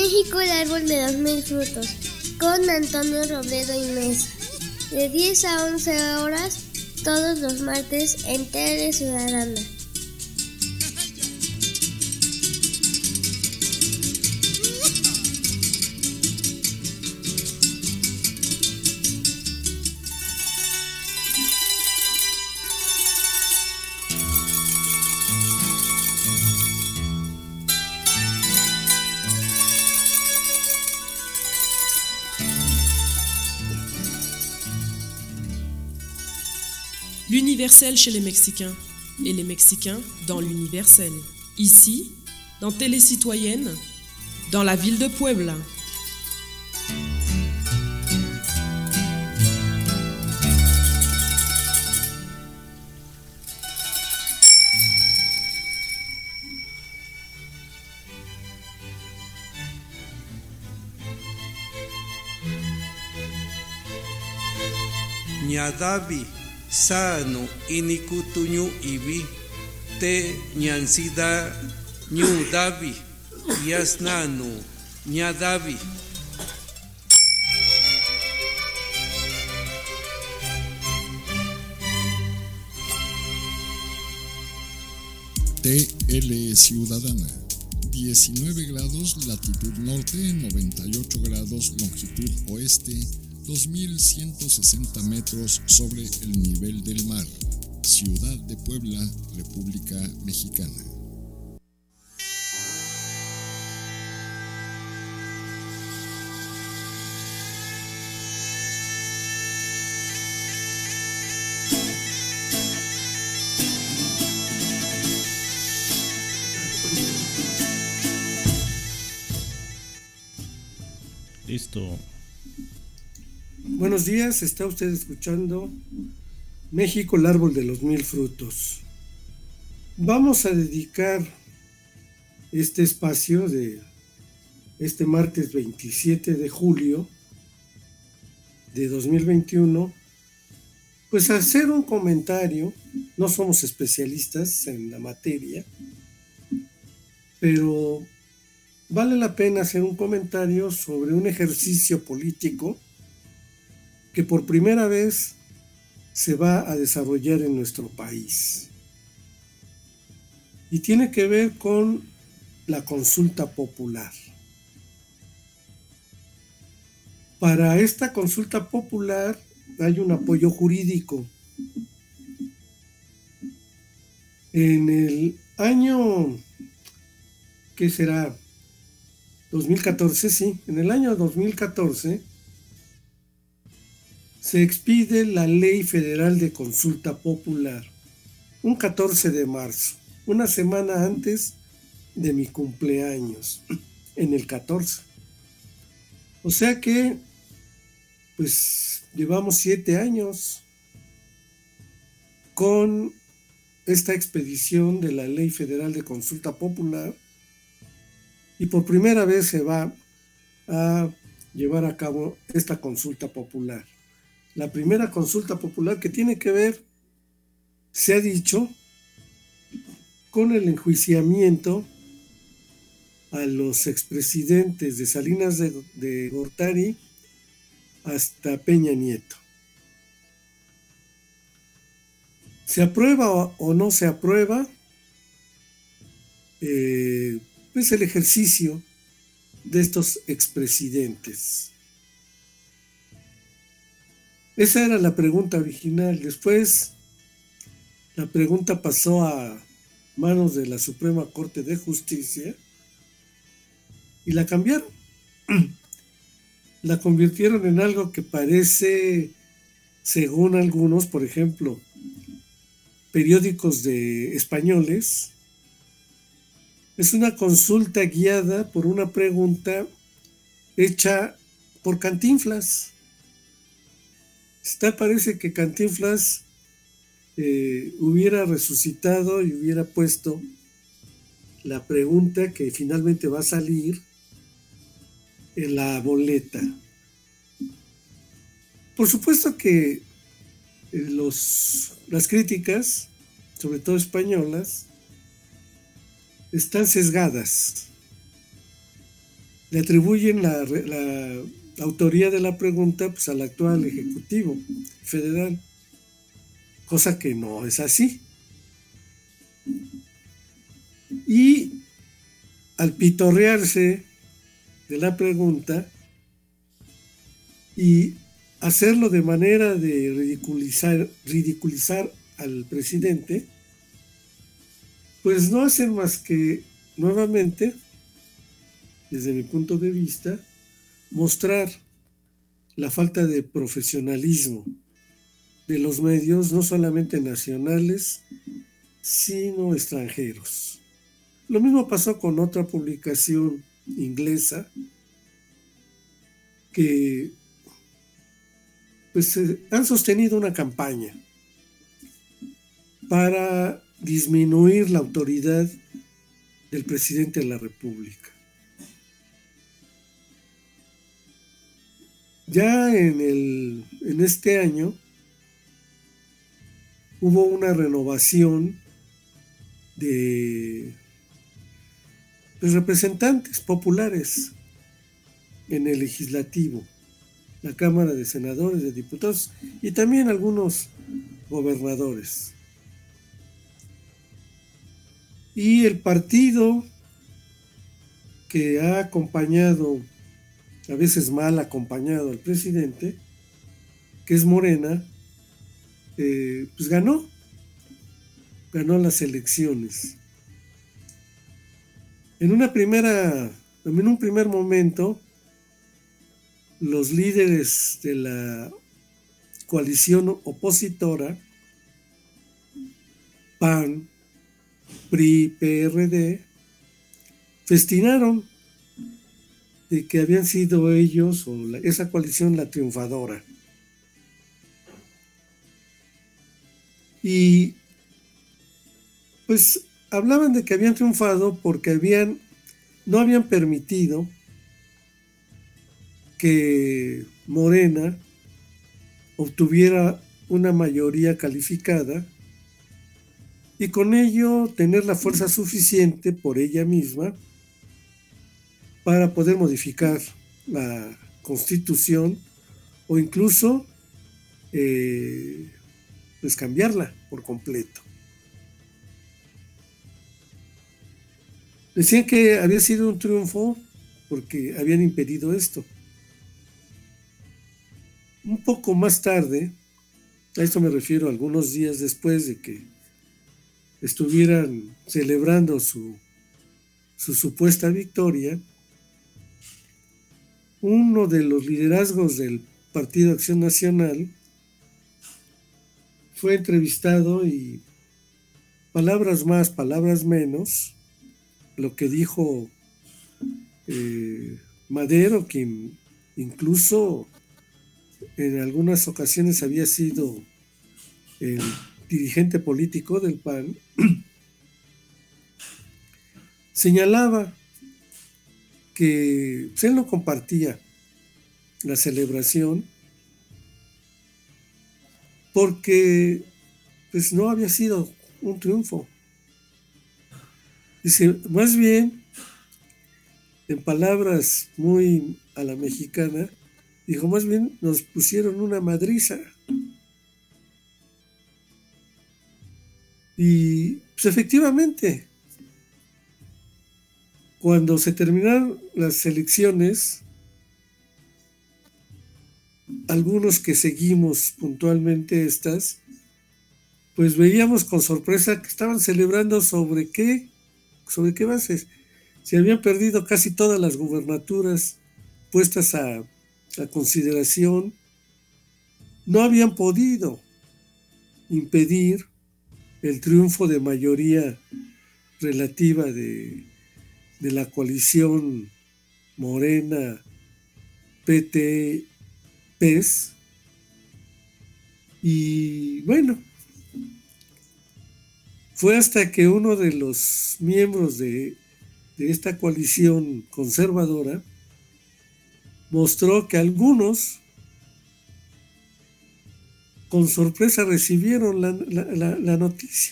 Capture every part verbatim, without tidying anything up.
México, el árbol de los mil frutos, con Antonio Robledo y Mesa, de diez a once horas, todos los martes en Tele Ciudadana. L'universel chez les Mexicains et les Mexicains dans l'universel. Ici, dans Télé Citoyenne, dans la ville de Puebla. Ñadavi sano inikutuñu ibi te ñansida ñu davi yasnanu ñadavi. T L Ciudadana, diecinueve grados latitud norte, noventa y ocho grados longitud oeste, dos mil ciento sesenta metros sobre el nivel del mar. Ciudad de Puebla, República Mexicana. Listo. Buenos días, está usted escuchando México, el árbol de los mil frutos. Vamos a dedicar este espacio de este martes veintisiete de julio de dos mil veintiuno, pues a hacer un comentario. No somos especialistas en la materia, pero vale la pena hacer un comentario sobre un ejercicio político que por primera vez se va a desarrollar en nuestro país. Y tiene que ver con la consulta popular. Para esta consulta popular hay un apoyo jurídico. En el año, ¿qué será? dos mil catorce, sí, en el año dos mil catorce se expide la Ley Federal de Consulta Popular, un catorce de marzo, una semana antes de mi cumpleaños, en el catorce. O sea que, pues, llevamos siete años con esta expedición de la Ley Federal de Consulta Popular, y por primera vez se va a llevar a cabo esta consulta popular. La primera consulta popular que tiene que ver, se ha dicho, con el enjuiciamiento a los expresidentes de Salinas de, de Gortari hasta Peña Nieto. ¿Se aprueba o, o no se aprueba? Eh, pues el ejercicio de estos expresidentes. Esa era la pregunta original. Después la pregunta pasó a manos de la Suprema Corte de Justicia y la cambiaron. La convirtieron en algo que parece, según algunos, por ejemplo, periódicos de españoles, es una consulta guiada por una pregunta hecha por Cantinflas. Está, parece que Cantinflas eh, hubiera resucitado y hubiera puesto la pregunta que finalmente va a salir en la boleta. Por supuesto que los, las críticas, sobre todo españolas, están sesgadas. le atribuyen la, la autoría de la pregunta pues, al actual Ejecutivo Federal, cosa que no es así. Y al pitorrearse de la pregunta y hacerlo de manera de ridiculizar, ridiculizar al presidente, pues no hacen más que nuevamente, desde mi punto de vista, mostrar la falta de profesionalismo de los medios, no solamente nacionales, sino extranjeros. Lo mismo pasó con otra publicación inglesa que pues, eh, han sostenido una campaña para disminuir la autoridad del presidente de la República. Ya en, el, en este año hubo una renovación de pues, representantes populares en el legislativo, la Cámara de Senadores, de Diputados y también algunos gobernadores. Y el partido que ha acompañado, a veces mal acompañado al presidente, que es Morena, eh, pues ganó, ganó las elecciones. En una primera, en un primer momento, los líderes de la coalición opositora, P A N, P R I, P R D, festinaron de que habían sido ellos o la, esa coalición la triunfadora. Y pues hablaban de que habían triunfado porque habían, no habían permitido que Morena obtuviera una mayoría calificada y con ello tener la fuerza suficiente por ella misma para poder modificar la Constitución o incluso eh, pues cambiarla por completo. Decían que había sido un triunfo porque habían impedido esto. Un poco más tarde, a esto me refiero algunos días después de que estuvieran celebrando su, su supuesta victoria, uno de los liderazgos del Partido Acción Nacional fue entrevistado y palabras más, palabras menos, lo que dijo eh, Madero, que incluso en algunas ocasiones había sido el dirigente político del P A N, señalaba que pues, él no compartía la celebración porque pues, no había sido un triunfo. Dice, más bien, en palabras muy a la mexicana, dijo, más bien nos pusieron una madriza. Y pues efectivamente, cuando se terminaron las elecciones, algunos que seguimos puntualmente estas, pues veíamos con sorpresa que estaban celebrando sobre qué, sobre qué bases. Se habían perdido casi todas las gubernaturas puestas a, a consideración, no habían podido impedir el triunfo de mayoría relativa de, de la coalición Morena, P T, P E S. Y bueno, fue hasta que uno de los miembros de, de esta coalición conservadora mostró que algunos con sorpresa recibieron la, la, la, la noticia.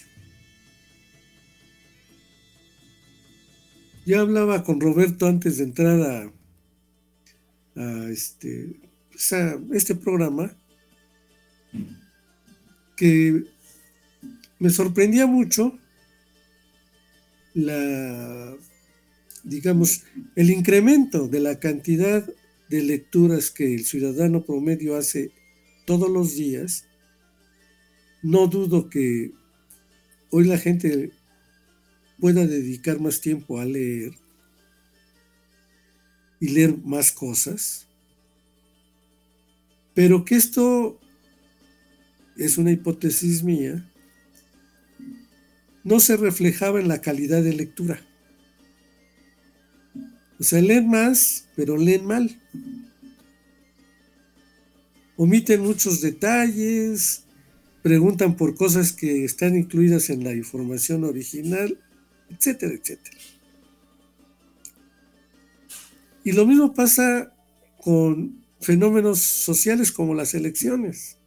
Yo hablaba con Roberto antes de entrar a, a este, pues a este programa, que me sorprendía mucho la, digamos, el incremento de la cantidad de lecturas que el ciudadano promedio hace todos los días. No dudo que hoy la gente pueda dedicar más tiempo a leer y leer más cosas, pero que esto es una hipótesis mía, no se reflejaba en la calidad de lectura. O sea, leen más, pero leen mal. Omiten muchos detalles, preguntan por cosas que están incluidas en la información original, etcétera, etcétera. Y lo mismo pasa con fenómenos sociales como las elecciones,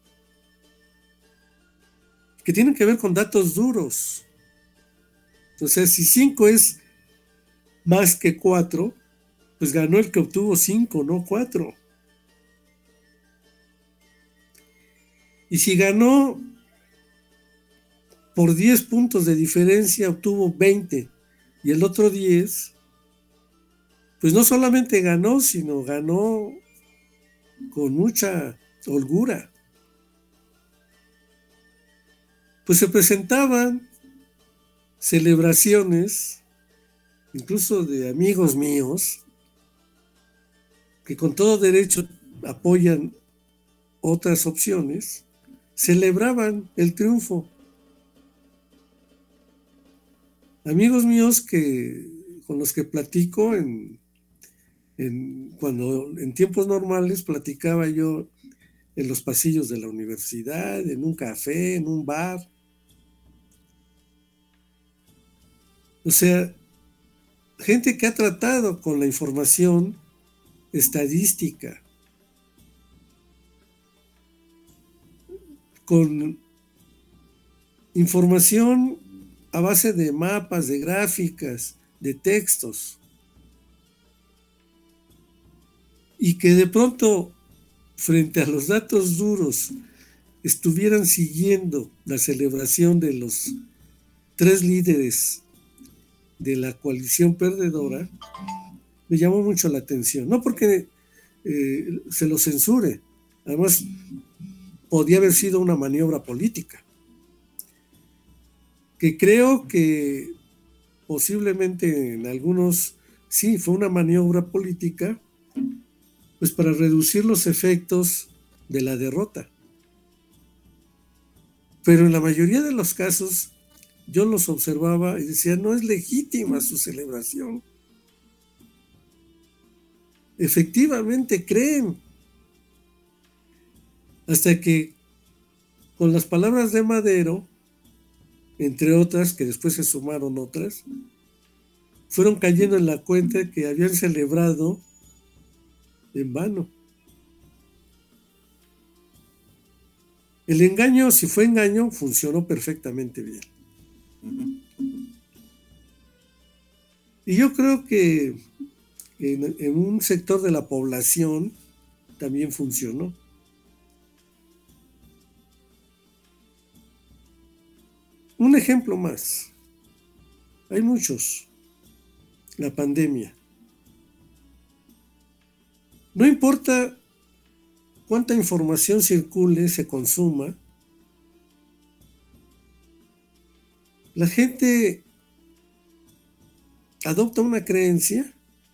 que tienen que ver con datos duros. Entonces, si cinco es más que cuatro, pues ganó el que obtuvo cinco, no cuatro. Y si ganó por diez puntos de diferencia, obtuvo veinte, y el otro diez, pues no solamente ganó, sino ganó con mucha holgura. Pues se presentaban celebraciones, incluso de amigos míos, que con todo derecho apoyan otras opciones, celebraban el triunfo. Amigos míos que, con los que platico en, en, cuando en tiempos normales platicaba yo en los pasillos de la universidad, en un café, en un bar. O sea, gente que ha tratado con la información estadística, con información a base de mapas, de gráficas, de textos, y que de pronto, frente a los datos duros, estuvieran siguiendo la celebración de los tres líderes de la coalición perdedora, me llamó mucho la atención. No porque eh, se lo censure, además podía haber sido una maniobra política, que creo que posiblemente en algunos sí fue una maniobra política, pues para reducir los efectos de la derrota. Pero en la mayoría de los casos yo los observaba y decía, no es legítima su celebración. Efectivamente creen. Hasta que con las palabras de Madero, entre otras, que después se sumaron otras, fueron cayendo en la cuenta que habían celebrado en vano. El engaño, si fue engaño, funcionó perfectamente bien. Y yo creo que en, en un sector de la población también funcionó. Un ejemplo más. Hay muchos. La pandemia. No importa cuánta información circule, se consuma, la gente adopta una creencia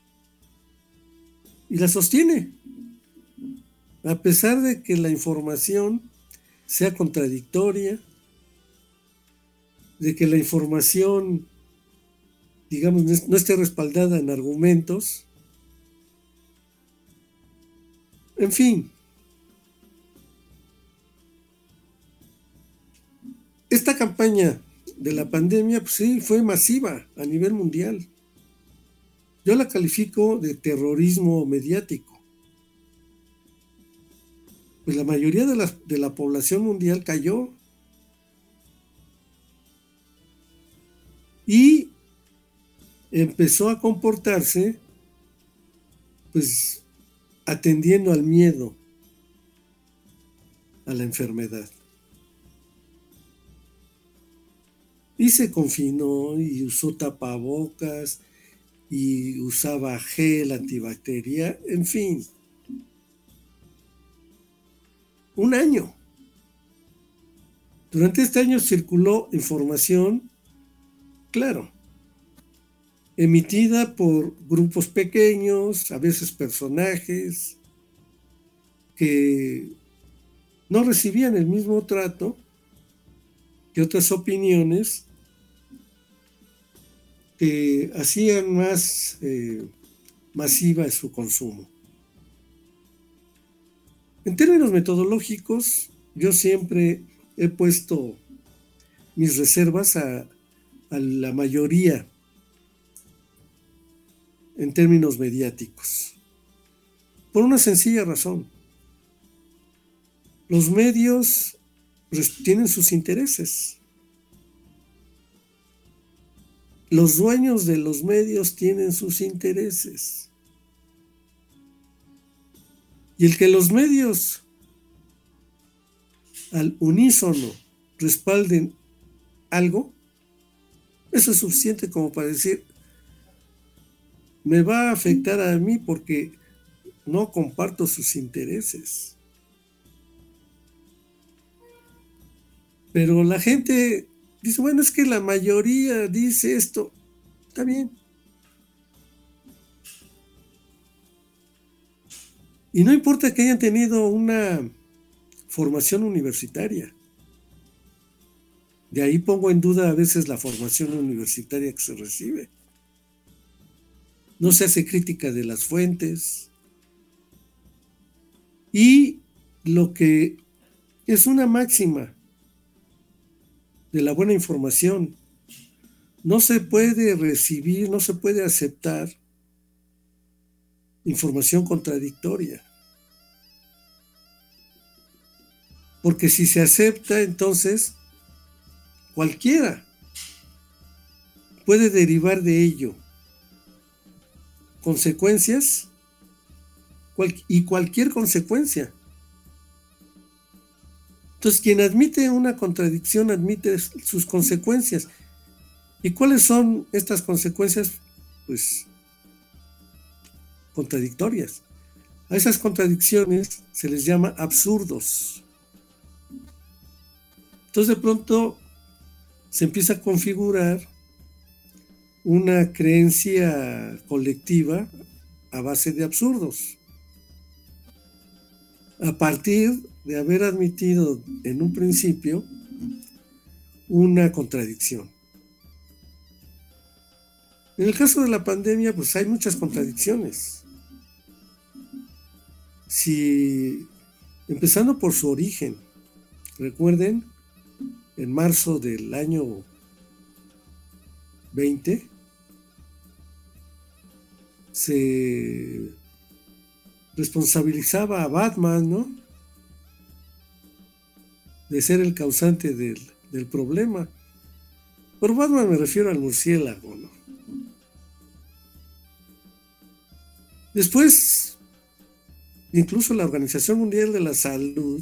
y la sostiene, a pesar de que la información sea contradictoria, de que la información, digamos, no esté respaldada en argumentos. En fin, esta campaña de la pandemia, pues sí, fue masiva a nivel mundial. Yo la califico de terrorismo mediático. Pues la mayoría de la, de la población mundial cayó. Y empezó a comportarse, pues, atendiendo al miedo, a la enfermedad. Y se confinó y usó tapabocas y usaba gel antibacterial, en fin. Un año. Durante este año circuló información, claro, emitida por grupos pequeños, a veces personajes, que no recibían el mismo trato que otras opiniones que hacían más eh, masiva su consumo. En términos metodológicos, yo siempre he puesto mis reservas a, a la mayoría en términos mediáticos, por una sencilla razón. Los medios tienen sus intereses. Los dueños de los medios tienen sus intereses. Y el que los medios al unísono respalden algo, eso es suficiente como para decir, me va a afectar a mí porque no comparto sus intereses. Pero la gente dice, bueno, es que la mayoría dice esto. Está bien. Y no importa que hayan tenido una formación universitaria. De ahí pongo en duda a veces la formación universitaria que se recibe. No se hace crítica de las fuentes. Y lo que es una máxima de la buena información, no se puede recibir, no se puede aceptar información contradictoria. Porque si se acepta, entonces cualquiera puede derivar de ello consecuencias cual, y cualquier consecuencia. Entonces, quien admite una contradicción admite sus consecuencias. ¿Y cuáles son estas consecuencias? Pues contradictorias. A esas contradicciones se les llama absurdos. Entonces, de pronto se empieza a configurar una creencia colectiva a base de absurdos. A partir de haber admitido en un principio una contradicción. En el caso de la pandemia, pues hay muchas contradicciones. Si, empezando por su origen, recuerden, en marzo del año veinte, se responsabilizaba a Batman, ¿no?, de ser el causante del, del problema. Por Batman me refiero al murciélago, ¿no? Después, incluso la Organización Mundial de la Salud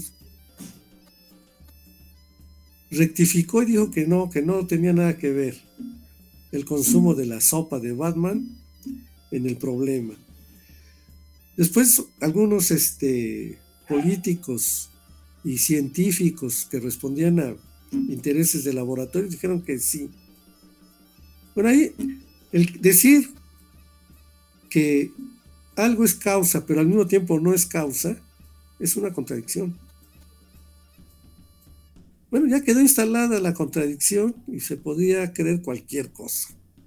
rectificó y dijo que no, que no tenía nada que ver el consumo de la sopa de Batman en el problema. Después, algunos este, políticos y científicos que respondían a intereses de laboratorio dijeron que sí. Bueno, ahí el decir que algo es causa, pero al mismo tiempo no es causa, es una contradicción. Bueno, ya quedó instalada la contradicción y se podía creer cualquier cosa.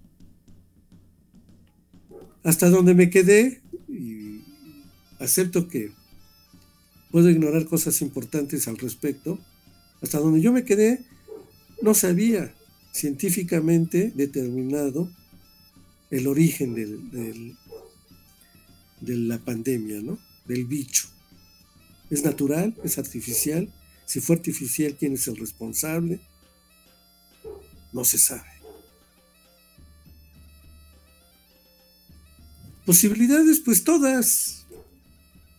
Hasta donde me quedé, y acepto que puedo ignorar cosas importantes al respecto, hasta donde yo me quedé, no se había científicamente determinado el origen del, del, de la pandemia, ¿no?, del bicho. ¿Es natural? ¿Es artificial? Si fue artificial, ¿quién es el responsable? No se sabe. Posibilidades, pues todas.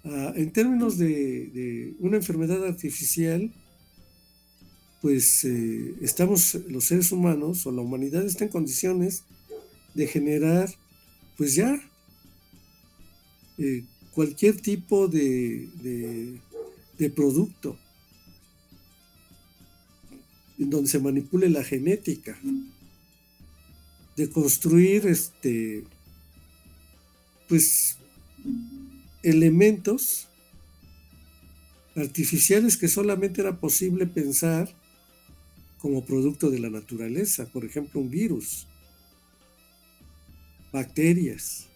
Uh, en términos de, de una enfermedad artificial, pues eh, estamos, los seres humanos o la humanidad está en condiciones de generar, pues ya, eh, cualquier tipo de, de, de producto en donde se manipule la genética, de construir este, pues, elementos artificiales que solamente era posible pensar como producto de la naturaleza, por ejemplo, un virus, bacterias.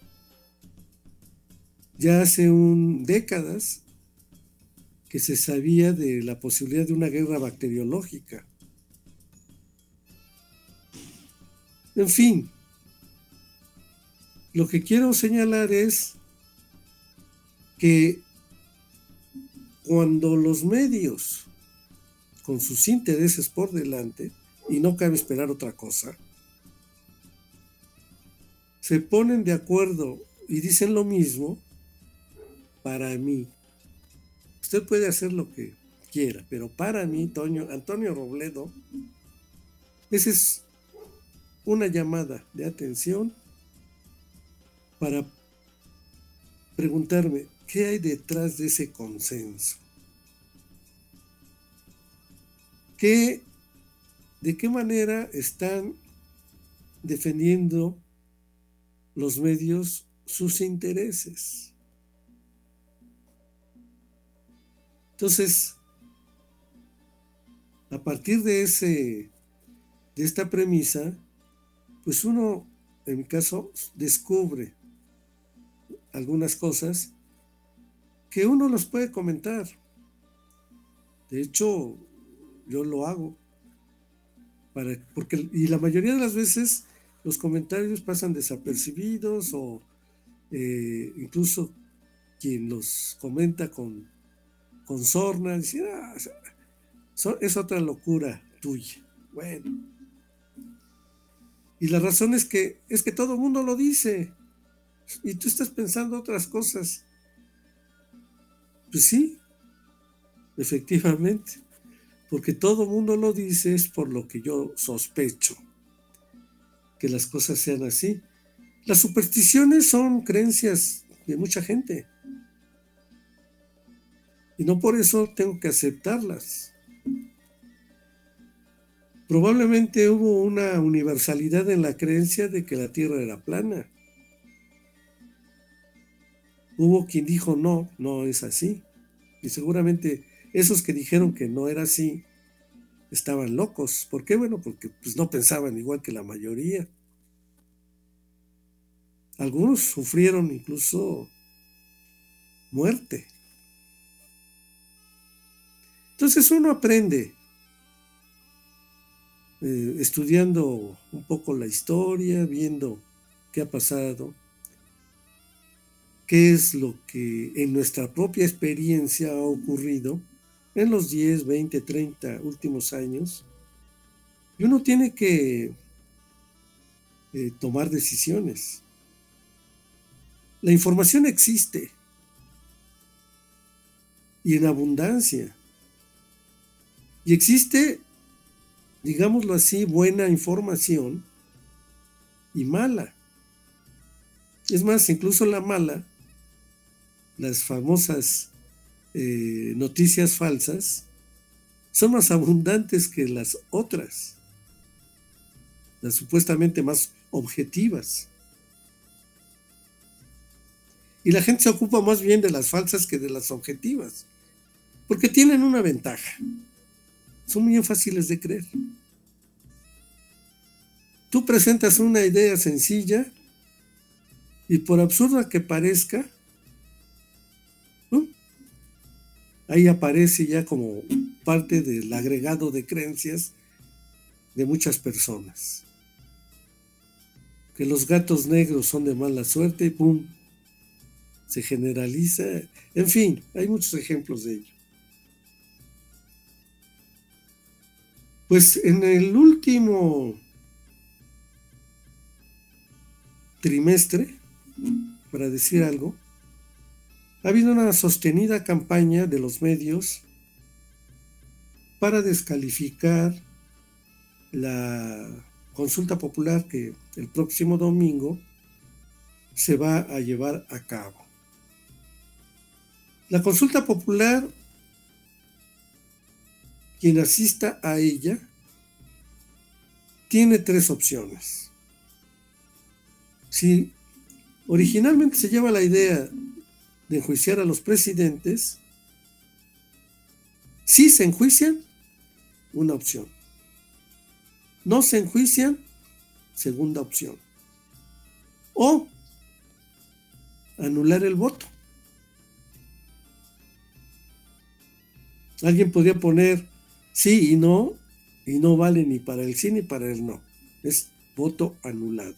Ya hace un, décadas que se sabía de la posibilidad de una guerra bacteriológica. En fin, lo que quiero señalar es que cuando los medios, con sus intereses por delante, y no cabe esperar otra cosa, se ponen de acuerdo y dicen lo mismo, para mí, usted puede hacer lo que quiera, pero para mí, Toño, Antonio Robledo, esa es una llamada de atención para preguntarme, ¿qué hay detrás de ese consenso? ¿Qué, ¿De qué manera están defendiendo los medios sus intereses? Entonces, a partir de, ese, de esta premisa, pues uno, en mi caso, descubre algunas cosas que uno los puede comentar. De hecho, yo lo hago. Para, porque, y la mayoría de las veces los comentarios pasan desapercibidos o eh, incluso quien los comenta con, con sorna dice, ah, es otra locura tuya. Bueno. Y la razón es que, es que todo el mundo lo dice. Y tú estás pensando otras cosas. Pues sí, efectivamente. Porque todo el mundo lo dice es por lo que yo sospecho. Que las cosas sean así. Las supersticiones son creencias de mucha gente. Y no por eso tengo que aceptarlas. Probablemente hubo una universalidad en la creencia de que la Tierra era plana. Hubo quien dijo no, no es así. Y seguramente esos que dijeron que no era así estaban locos. ¿Por qué? Bueno, porque pues, no pensaban igual que la mayoría. Algunos sufrieron incluso muerte. Entonces uno aprende eh, estudiando un poco la historia, viendo qué ha pasado, qué es lo que en nuestra propia experiencia ha ocurrido en los diez, veinte, treinta últimos años. Y uno tiene que eh, tomar decisiones. La información existe y en abundancia. Y existe, digámoslo así, buena información y mala. Es más, incluso la mala, las famosas eh, noticias falsas, son más abundantes que las otras, las supuestamente más objetivas. Y la gente se ocupa más bien de las falsas que de las objetivas, porque tienen una ventaja. Son muy fáciles de creer. Tú presentas una idea sencilla y por absurda que parezca, ¿no?, ahí aparece ya como parte del agregado de creencias de muchas personas. Que los gatos negros son de mala suerte y ¡pum!, se generaliza. En fin, hay muchos ejemplos de ello. Pues en el último trimestre, para decir algo, ha habido una sostenida campaña de los medios para descalificar la consulta popular que el próximo domingo se va a llevar a cabo. La consulta popular, quien asista a ella, tiene tres opciones. Si originalmente se lleva la idea de enjuiciar a los presidentes, si se enjuician, una opción. No se enjuician, segunda opción. O anular el voto. Alguien podría poner sí y no, y no vale ni para el sí ni para el no. Es voto anulado.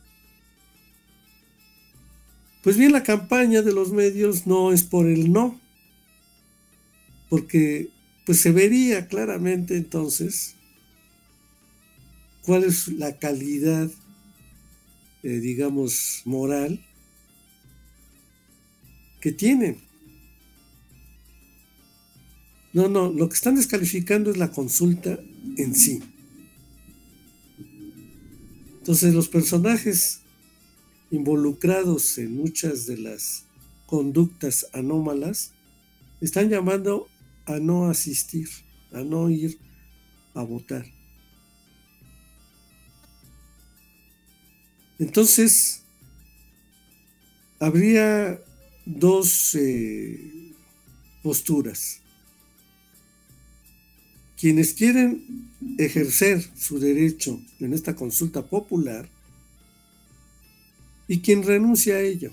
Pues bien, la campaña de los medios no es por el no, porque pues se vería claramente entonces cuál es la calidad, eh, digamos, moral que tienen. No, no, lo que están descalificando es la consulta en sí. Entonces los personajes involucrados en muchas de las conductas anómalas están llamando a no asistir, a no ir a votar. Entonces, habría dos eh, posturas. Quienes quieren ejercer su derecho en esta consulta popular y quien renuncia a ello.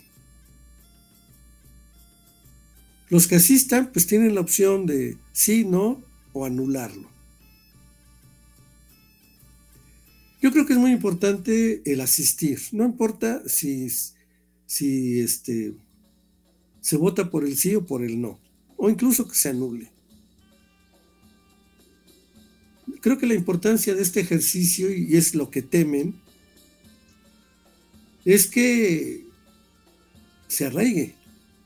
Los que asistan pues tienen la opción de sí, no o anularlo. Yo creo que es muy importante el asistir. No importa si, si este, se vota por el sí o por el no, o incluso que se anule. Creo que la importancia de este ejercicio, y es lo que temen, es que se arraigue.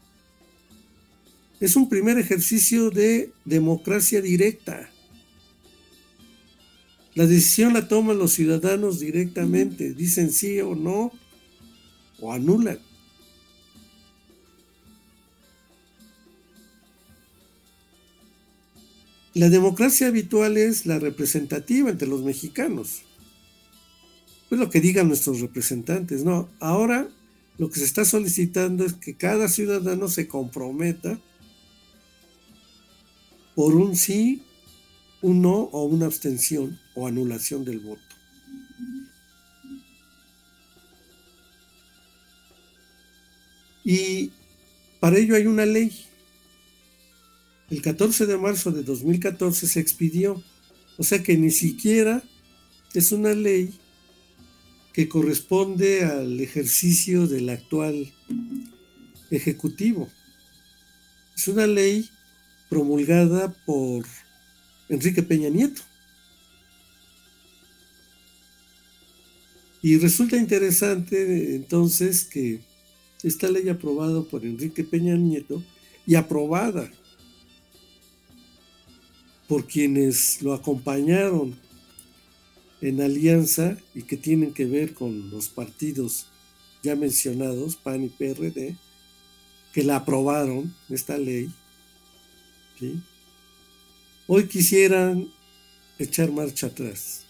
Es un primer ejercicio de democracia directa. La decisión la toman los ciudadanos directamente, dicen sí o no, o anulan. La democracia habitual es la representativa entre los mexicanos. Pues lo que digan nuestros representantes, ¿no? Ahora lo que se está solicitando es que cada ciudadano se comprometa por un sí, un no o una abstención o anulación del voto. Y para ello hay una ley. El catorce de marzo de dos mil catorce se expidió, o sea que ni siquiera es una ley que corresponde al ejercicio del actual ejecutivo. Es una ley promulgada por Enrique Peña Nieto. Y resulta interesante entonces que esta ley aprobada por Enrique Peña Nieto y aprobada por quienes lo acompañaron en alianza y que tienen que ver con los partidos ya mencionados, P A N y P R D, que la aprobaron, esta ley, ¿sí? Hoy quisieran echar marcha atrás.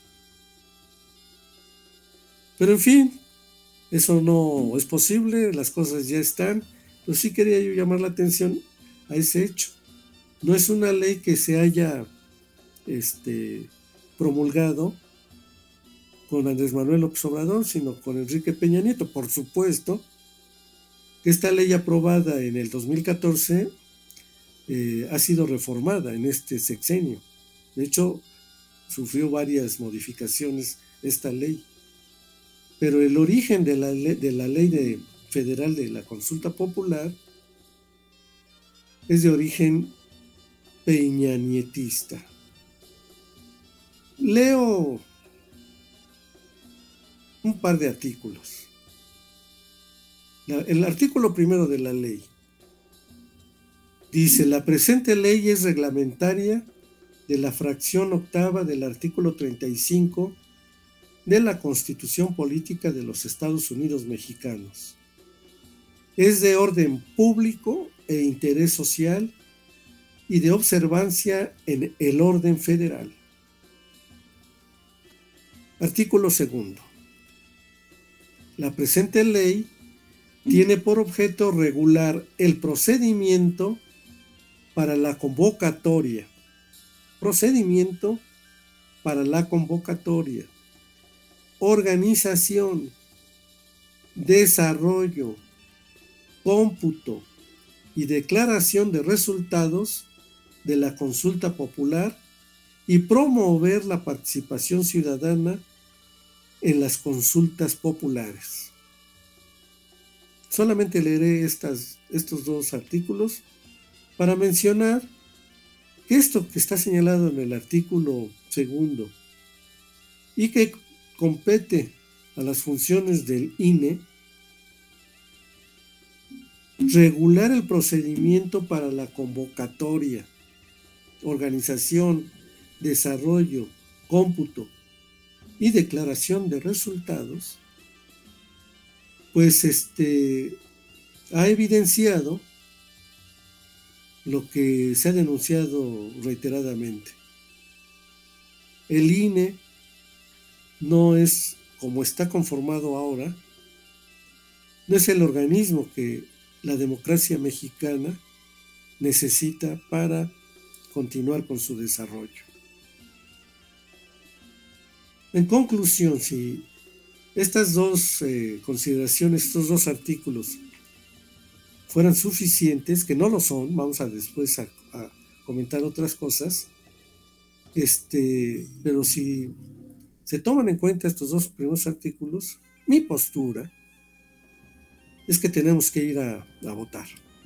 Pero en fin, eso no es posible, las cosas ya están, pero sí quería yo llamar la atención a ese hecho. No es una ley que se haya este, promulgado con Andrés Manuel López Obrador, sino con Enrique Peña Nieto. Por supuesto que esta ley aprobada en el dos mil catorce eh, ha sido reformada en este sexenio. De hecho, sufrió varias modificaciones esta ley. Pero el origen de la ley, de la ley de, federal de la consulta popular es de origen peñanietista. Leo un par de artículos. La, el artículo primero de la ley Dice, la presente ley es reglamentaria de la fracción octava del artículo treinta y cinco de la Constitución Política de los Estados Unidos Mexicanos. Es de orden público e interés social y de observancia en el orden federal. Artículo segundo. La presente ley tiene por objeto regular el procedimiento para la convocatoria. Procedimiento para la convocatoria. Organización, desarrollo, cómputo y declaración de resultados de la consulta popular y promover la participación ciudadana en las consultas populares. Solamente leeré estas, estos dos artículos para mencionar que esto que está señalado en el artículo segundo y que compete a las funciones del I N E, regular el procedimiento para la convocatoria, organización, desarrollo, cómputo y declaración de resultados, pues este ha evidenciado lo que se ha denunciado reiteradamente. El I N E no es, como está conformado ahora, no es el organismo que la democracia mexicana necesita para continuar con su desarrollo. En conclusión, si estas dos eh, consideraciones, estos dos artículos fueran suficientes, que no lo son, vamos a después a, a comentar otras cosas, este, pero si se toman en cuenta estos dos primeros artículos, mi postura es que tenemos que ir a, a votar.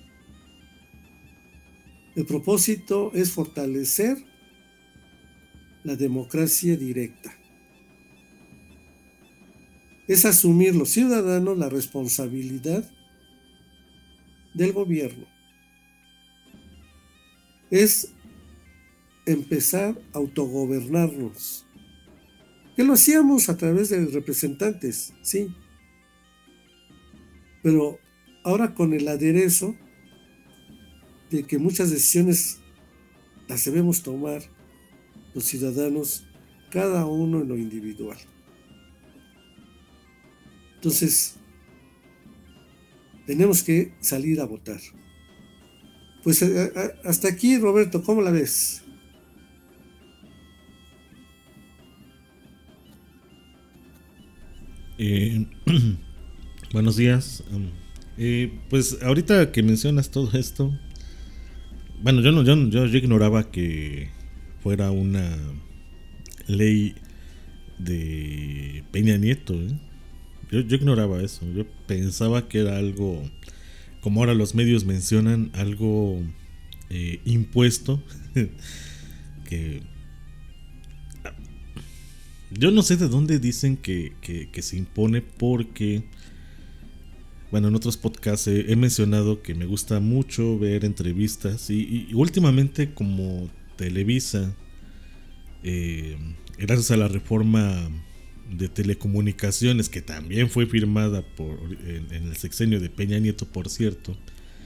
El propósito es fortalecer la democracia directa. Es asumir los ciudadanos la responsabilidad del gobierno. Es empezar a autogobernarnos. Que lo hacíamos a través de representantes, sí. Pero ahora con el aderezo de que muchas decisiones las debemos tomar los ciudadanos, cada uno en lo individual. Entonces, tenemos que salir a votar. Pues a, a, hasta aquí, Roberto, ¿cómo la ves? Eh, buenos días. Eh, pues ahorita que mencionas todo esto, bueno, yo no, yo, yo, yo ignoraba que fuera una ley de Peña Nieto, ¿eh? Yo, yo ignoraba eso. Yo pensaba que era algo, como ahora los medios mencionan, algo eh, impuesto. Que yo no sé de dónde dicen que, que, que se impone, porque bueno, en otros podcasts he, he mencionado que me gusta mucho ver entrevistas y, y últimamente, como Televisa, eh, gracias a la reforma de telecomunicaciones, que también fue firmada por en, en el sexenio de Peña Nieto, por cierto,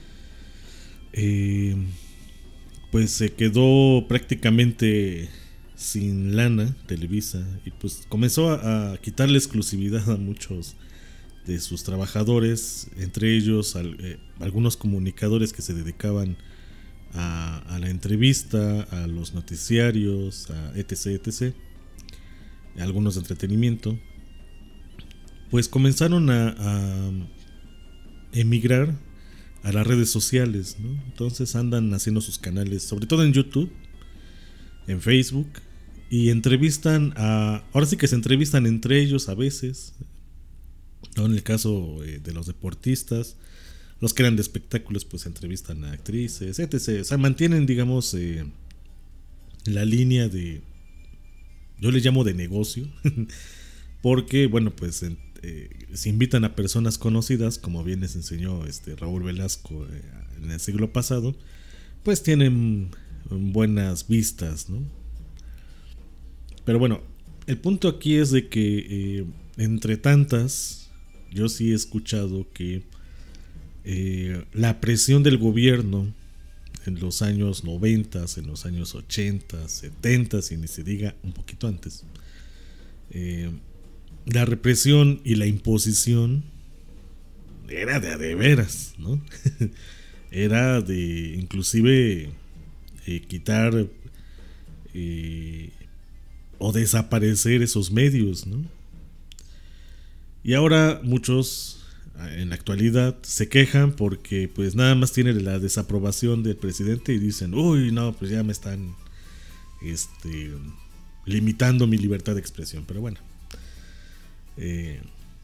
eh, pues se quedó prácticamente sin lana Televisa, y pues comenzó a, a quitarle exclusividad a muchos de sus trabajadores, entre ellos al, eh, algunos comunicadores que se dedicaban a, a la entrevista, a los noticiarios, a etc, etc, algunos de entretenimiento. Pues comenzaron a, a emigrar a las redes sociales, ¿no? Entonces andan haciendo sus canales, sobre todo en YouTube, en Facebook, y entrevistan a, ahora sí que se entrevistan entre ellos a veces, ¿no? En el caso eh, de los deportistas, los que eran de espectáculos, pues entrevistan a actrices, etcétera. O sea, mantienen, digamos, eh, la línea de, yo le llamo de negocio, porque, bueno, pues eh, se invitan a personas conocidas, como bien les enseñó este Raúl Velasco eh, en el siglo pasado, pues tienen buenas vistas, ¿no? Pero bueno, el punto aquí es de que eh, entre tantas, yo sí he escuchado que eh, la presión del gobierno en los años noventa, en los años ochenta, setenta, y ni se diga un poquito antes, eh, la represión y la imposición era de a de veras, ¿no? Era de inclusive eh, quitar eh, o desaparecer esos medios, ¿no? Y ahora muchos en la actualidad se quejan porque pues nada más tiene la desaprobación del presidente y dicen, uy, no, pues ya me están este, limitando mi libertad de expresión. Pero bueno, eh,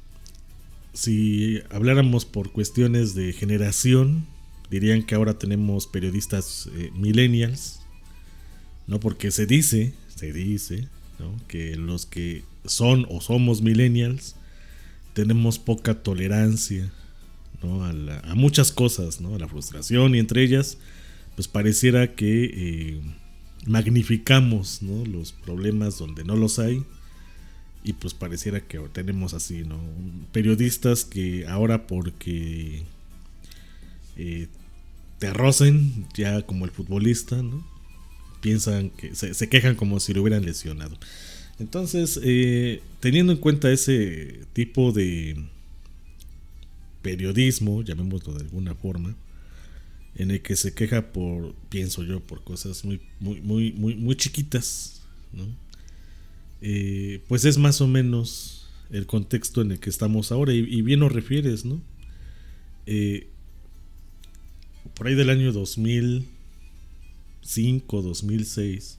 si habláramos por cuestiones de generación, dirían que ahora tenemos periodistas eh, millennials, ¿no? Porque se dice, se dice, ¿no?, que los que son o somos millennials tenemos poca tolerancia, ¿no?, a, la, a muchas cosas, ¿no?, a la frustración, y entre ellas pues pareciera que eh, magnificamos, ¿no?, los problemas donde no los hay, y pues pareciera que tenemos así, ¿no?, periodistas que ahora porque eh, te rocen ya como el futbolista, ¿no?, piensan que se, se quejan como si lo hubieran lesionado. Entonces, eh, teniendo en cuenta ese tipo de periodismo, llamémoslo de alguna forma, en el que se queja por, pienso yo, por cosas muy, muy, muy, muy, muy chiquitas, ¿no? Eh, pues es más o menos el contexto en el que estamos ahora, y, y bien lo refieres, ¿no? Eh, por ahí del año dos mil cinco, dos mil seis,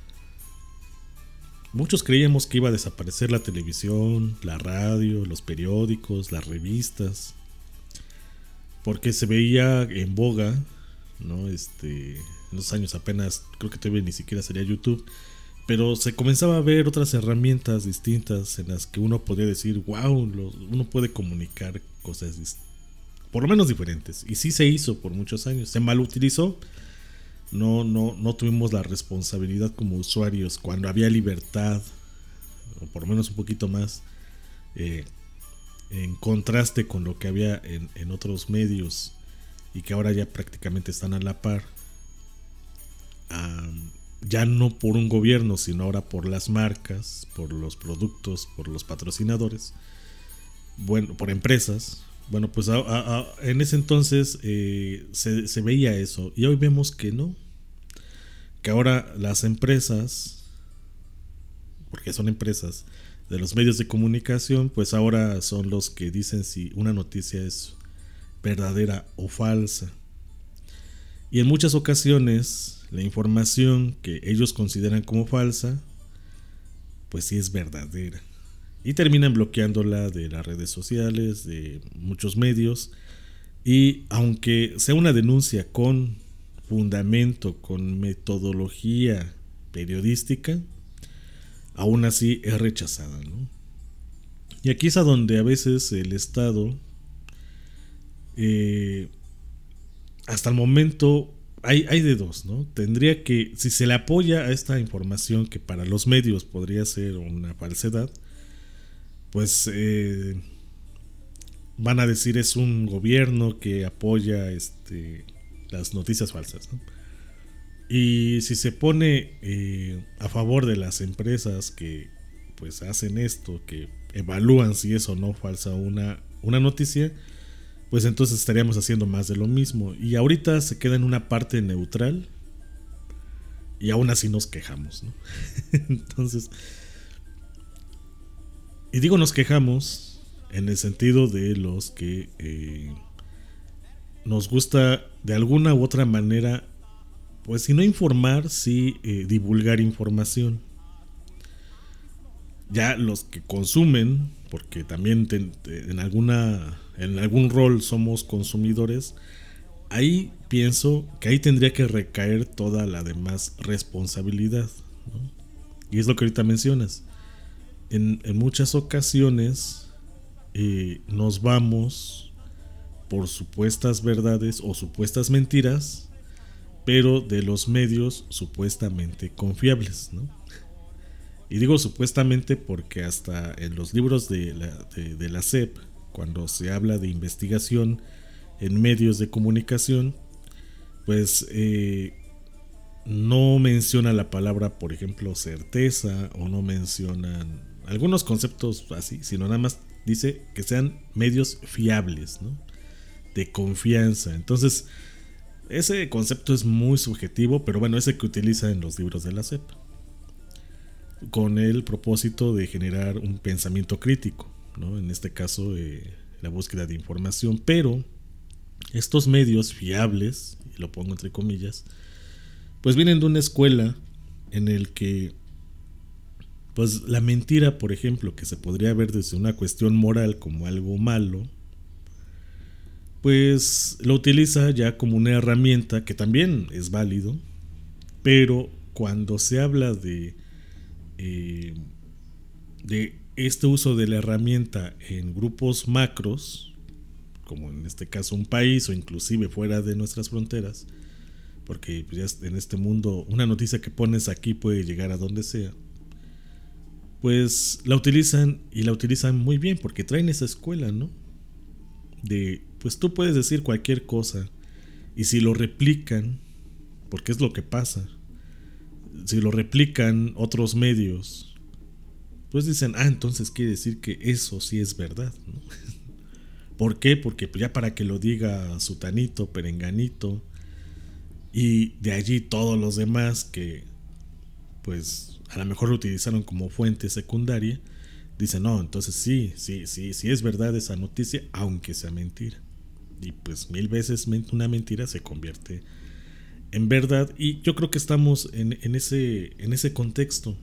muchos creíamos que iba a desaparecer la televisión, la radio, los periódicos, las revistas, porque se veía en boga, ¿no? Este, en los años apenas, creo que todavía ni siquiera sería YouTube, pero se comenzaba a ver otras herramientas distintas en las que uno podía decir, wow, lo, uno puede comunicar cosas por lo menos diferentes. Y sí se hizo por muchos años, se mal utilizó. No, no, no tuvimos la responsabilidad como usuarios cuando había libertad, o por lo menos un poquito más, eh, en contraste con lo que había en, en otros medios, y que ahora ya prácticamente están a la par, um, ya no por un gobierno, sino ahora por las marcas, por los productos, por los patrocinadores, bueno, por empresas. Bueno, pues a, a, a, en ese entonces eh, se, se veía eso, y hoy vemos que no, que ahora las empresas, porque son empresas de los medios de comunicación, pues ahora son los que dicen si una noticia es verdadera o falsa. Y en muchas ocasiones la información que ellos consideran como falsa, pues sí es verdadera. Y terminan bloqueándola de las redes sociales, de muchos medios. Y aunque sea una denuncia con fundamento, con metodología periodística, aún así es rechazada, ¿no? Y aquí es a donde a veces el Estado, eh, hasta el momento, hay, hay de dos, ¿no? Tendría que, si se le apoya a esta información que para los medios podría ser una falsedad, pues eh, van a decir es un gobierno que apoya este, las noticias falsas, ¿no? Y si se pone eh, a favor de las empresas que pues hacen esto, que evalúan si es o no falsa una, una noticia, pues entonces estaríamos haciendo más de lo mismo. Y ahorita se queda en una parte neutral y aún así nos quejamos, ¿no? Entonces, y digo nos quejamos en el sentido de los que eh, nos gusta de alguna u otra manera, pues si no informar, sí eh, divulgar información. Ya los que consumen, porque también te, te, en alguna en algún rol somos consumidores, ahí pienso que ahí tendría que recaer toda la demás responsabilidad, ¿no? Y es lo que ahorita mencionas. En, en muchas ocasiones eh, nos vamos por supuestas verdades o supuestas mentiras pero de los medios supuestamente confiables, ¿no? Y digo supuestamente porque hasta en los libros de la, de, de la S E P, cuando se habla de investigación en medios de comunicación, pues eh, no menciona la palabra, por ejemplo, certeza, o no mencionan algunos conceptos así, sino nada más dice que sean medios fiables, ¿no? De confianza. Entonces, ese concepto es muy subjetivo, pero bueno, ese que utiliza en los libros de la S E P, con el propósito de generar un pensamiento crítico, ¿no? En este caso, eh, la búsqueda de información. Pero estos medios fiables, y lo pongo entre comillas, pues vienen de una escuela en el que pues la mentira, por ejemplo, que se podría ver desde una cuestión moral como algo malo, pues lo utiliza ya como una herramienta que también es válido, pero cuando se habla de eh, de este uso de la herramienta en grupos macros, como en este caso un país o inclusive fuera de nuestras fronteras, porque pues ya en este mundo una noticia que pones aquí puede llegar a donde sea, pues la utilizan y la utilizan muy bien porque traen esa escuela, ¿no? De pues tú puedes decir cualquier cosa y si lo replican, porque es lo que pasa, si lo replican otros medios, pues dicen, ah, entonces quiere decir que eso sí es verdad, ¿no? ¿Por qué? Porque ya para que lo diga sutanito, perenganito, y de allí todos los demás que pues a lo mejor lo utilizaron como fuente secundaria, dicen, no, entonces sí, sí, sí, sí es verdad esa noticia, aunque sea mentira. Y pues mil veces una mentira se convierte en verdad. Y yo creo que estamos en, en, ese, en ese contexto.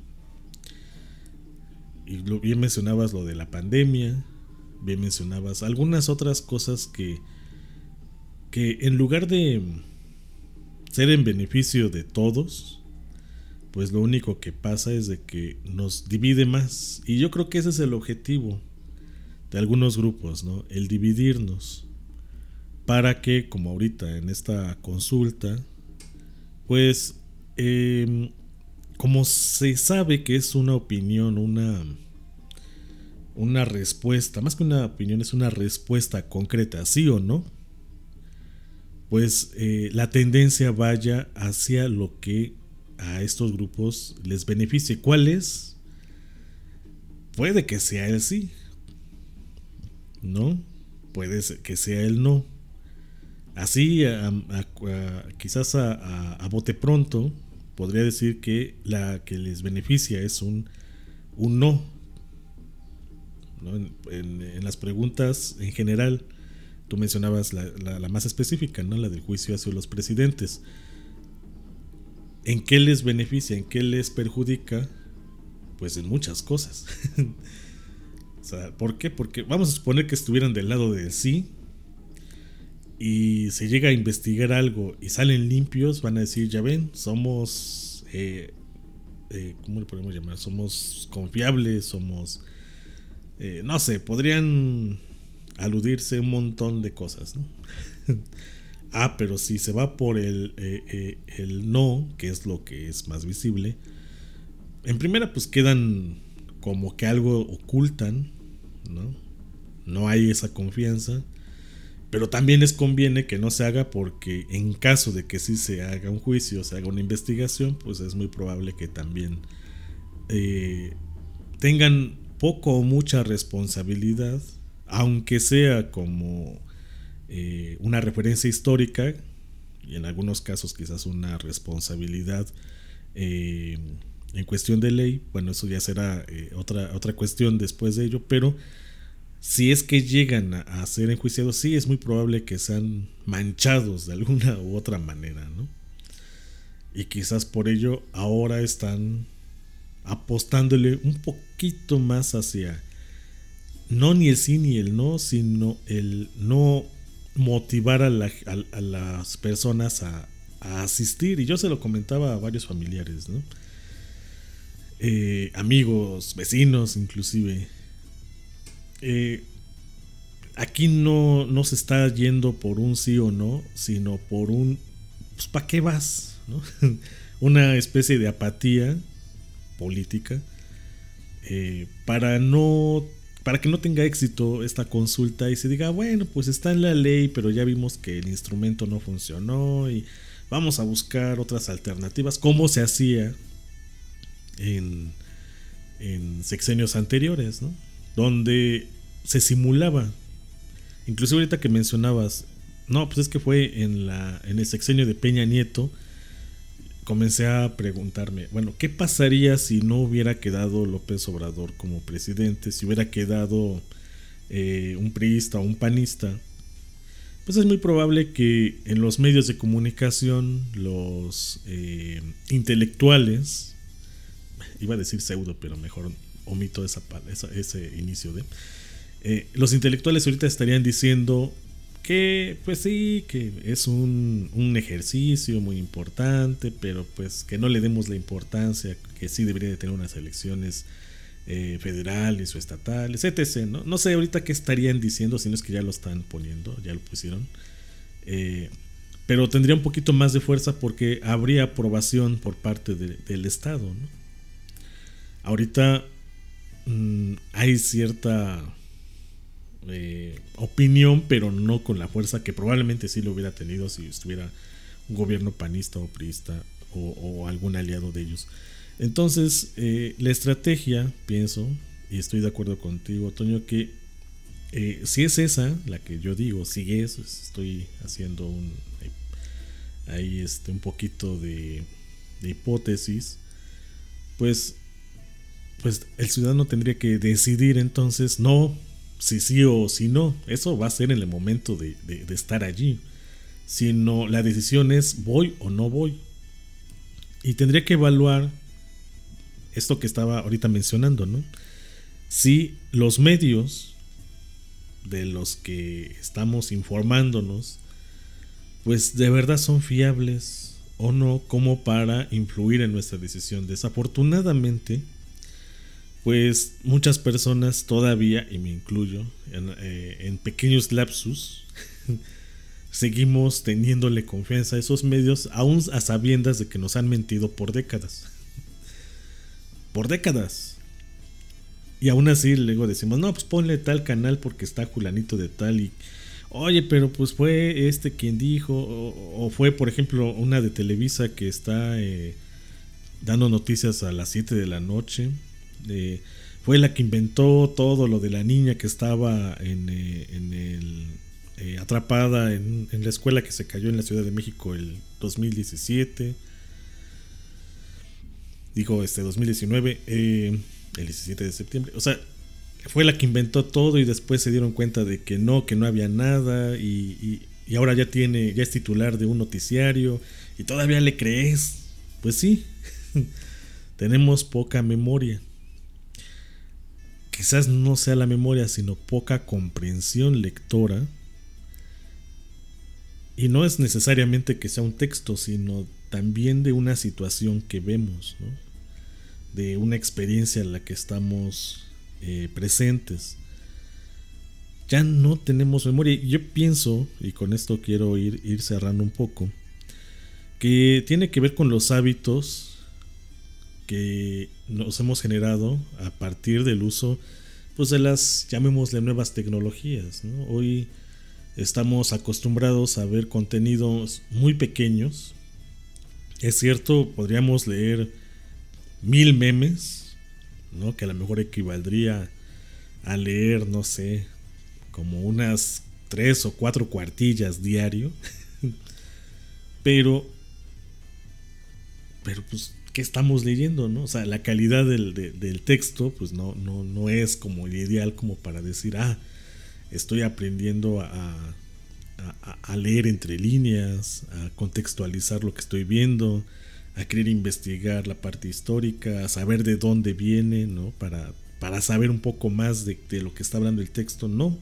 Y lo, bien mencionabas lo de la pandemia, bien mencionabas algunas otras cosas que, que en lugar de ser en beneficio de todos, pues lo único que pasa es de que nos divide más. Y yo creo que ese es el objetivo de algunos grupos, ¿no? El dividirnos, para que, como ahorita en esta consulta, pues eh, como se sabe que es una opinión, una una respuesta, más que una opinión, es una respuesta concreta, sí o no, pues eh, la tendencia vaya hacia lo que a estos grupos les beneficie. ¿Cuál es? Puede que sea el sí, ¿no? Puede que sea el no. Así, a, a, a, quizás a, a, a bote pronto, podría decir que la que les beneficia es un, un no, ¿no? En, en, en las preguntas en general, tú mencionabas la, la, la más específica, ¿no? La del juicio hacia los presidentes. ¿En qué les beneficia? ¿En qué les perjudica? Pues en muchas cosas. O sea, ¿por qué? Porque vamos a suponer que estuvieran del lado del sí y se llega a investigar algo y salen limpios, van a decir, ya ven, somos, eh, eh, ¿cómo le podemos llamar? Somos confiables, somos, eh, no sé, podrían aludirse un montón de cosas, ¿no? Ah, pero si se va por el, eh, eh, el no, que es lo que es más visible, en primera pues quedan como que algo ocultan, ¿no? No hay esa confianza, pero también les conviene que no se haga porque en caso de que sí se haga un juicio, se haga una investigación, pues es muy probable que también eh, tengan poco o mucha responsabilidad, aunque sea como eh, una referencia histórica y en algunos casos quizás una responsabilidad eh, en cuestión de ley. Bueno, eso ya será eh, otra, otra cuestión después de ello, pero si es que llegan a, a ser enjuiciados, sí es muy probable que sean manchados de alguna u otra manera, ¿no? Y quizás por ello ahora están apostándole un poquito más hacia no ni el sí ni el no, sino el no motivar a, la, a, a las personas a, a asistir. Y yo se lo comentaba a varios familiares, ¿no? Eh, amigos, vecinos inclusive. Eh, aquí no, no se está yendo por un sí o no, sino por un pues ¿para qué vas? ¿No? Una especie de apatía política eh, para no para que no tenga éxito esta consulta y se diga, bueno, pues está en la ley, pero ya vimos que el instrumento no funcionó y vamos a buscar otras alternativas, como se hacía en, en sexenios anteriores, ¿no? Donde se simulaba. Inclusive ahorita que mencionabas, no, pues es que fue en, la, en el sexenio de Peña Nieto, comencé a preguntarme, bueno, ¿qué pasaría si no hubiera quedado López Obrador como presidente? Si hubiera quedado eh, un priista o un panista, pues es muy probable que en los medios de comunicación los eh, intelectuales, iba a decir pseudo, pero mejor omito esa, esa, ese inicio de, eh, los intelectuales ahorita estarían diciendo que pues sí, que es un, un ejercicio muy importante, pero pues que no le demos la importancia que sí debería de tener unas elecciones eh, federales o estatales, etcétera, ¿no? No sé ahorita qué estarían diciendo, si no es que ya lo están poniendo, ya lo pusieron, eh, pero tendría un poquito más de fuerza porque habría aprobación por parte de, del Estado, ¿no? Ahorita mmm, hay cierta Eh, opinión, pero no con la fuerza que probablemente sí lo hubiera tenido si estuviera un gobierno panista o priista o, o algún aliado de ellos. Entonces eh, la estrategia, pienso, y estoy de acuerdo contigo, Toño, que eh, si es esa la que yo digo, si es, estoy haciendo un ahí este un poquito de, de hipótesis, pues pues el ciudadano tendría que decidir entonces, no si sí o si no. Eso va a ser en el momento de, de, de estar allí. Sino la decisión es voy o no voy. Y tendría que evaluar esto que estaba ahorita mencionando, ¿no? Si los medios de los que estamos informándonos, pues de verdad son fiables o no como para influir en nuestra decisión. Desafortunadamente, pues muchas personas todavía, y me incluyo, en, eh, en pequeños lapsus, seguimos teniéndole confianza a esos medios, aún a sabiendas de que nos han mentido por décadas. Por décadas. Y aún así luego decimos, no, pues ponle tal canal porque está fulanito de tal y... Oye, pero pues fue este quien dijo, o, o fue por ejemplo una de Televisa que está eh, dando noticias a las siete de la noche. Eh, fue la que inventó todo lo de la niña que estaba en, eh, en el, eh, atrapada en, en la escuela que se cayó en la Ciudad de México el dos mil diecisiete. Dijo este dos mil diecinueve, eh, el diecisiete de septiembre. O sea, fue la que inventó todo y después se dieron cuenta de que no, que no había nada y, y, y ahora ya tiene, ya es titular de un noticiario y todavía le crees. Pues sí, tenemos poca memoria. Quizás no sea la memoria, sino poca comprensión lectora. Y no es necesariamente que sea un texto, sino también de una situación que vemos, ¿no? De una experiencia en la que estamos eh, presentes. Ya no tenemos memoria. Yo pienso, y con esto quiero ir, ir cerrando un poco, que tiene que ver con los hábitos que nos hemos generado a partir del uso pues de las, llamémosle, nuevas tecnologías, ¿no? Hoy estamos acostumbrados a ver contenidos muy pequeños. Es cierto, podríamos leer mil memes, ¿no? Que a lo mejor equivaldría a leer, no sé, como unas tres o cuatro cuartillas diario. pero pero pues ¿qué estamos leyendo, no? O sea, la calidad del, de, del texto pues no, no, no es como el ideal como para decir, ah, estoy aprendiendo a, a, a leer entre líneas, a contextualizar lo que estoy viendo, a querer investigar la parte histórica, a saber de dónde viene, ¿no? Para, para saber un poco más de, de lo que está hablando el texto, no.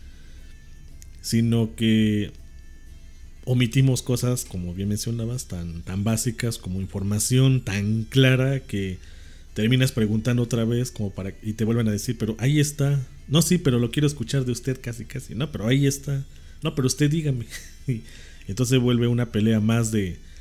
Sino que omitimos cosas, como bien mencionabas, tan, tan básicas como información tan clara que terminas preguntando otra vez como para y te vuelven a decir, pero ahí está. No, sí, pero lo quiero escuchar de usted casi casi. No, pero ahí está. No, pero usted dígame. Entonces vuelve una pelea más de,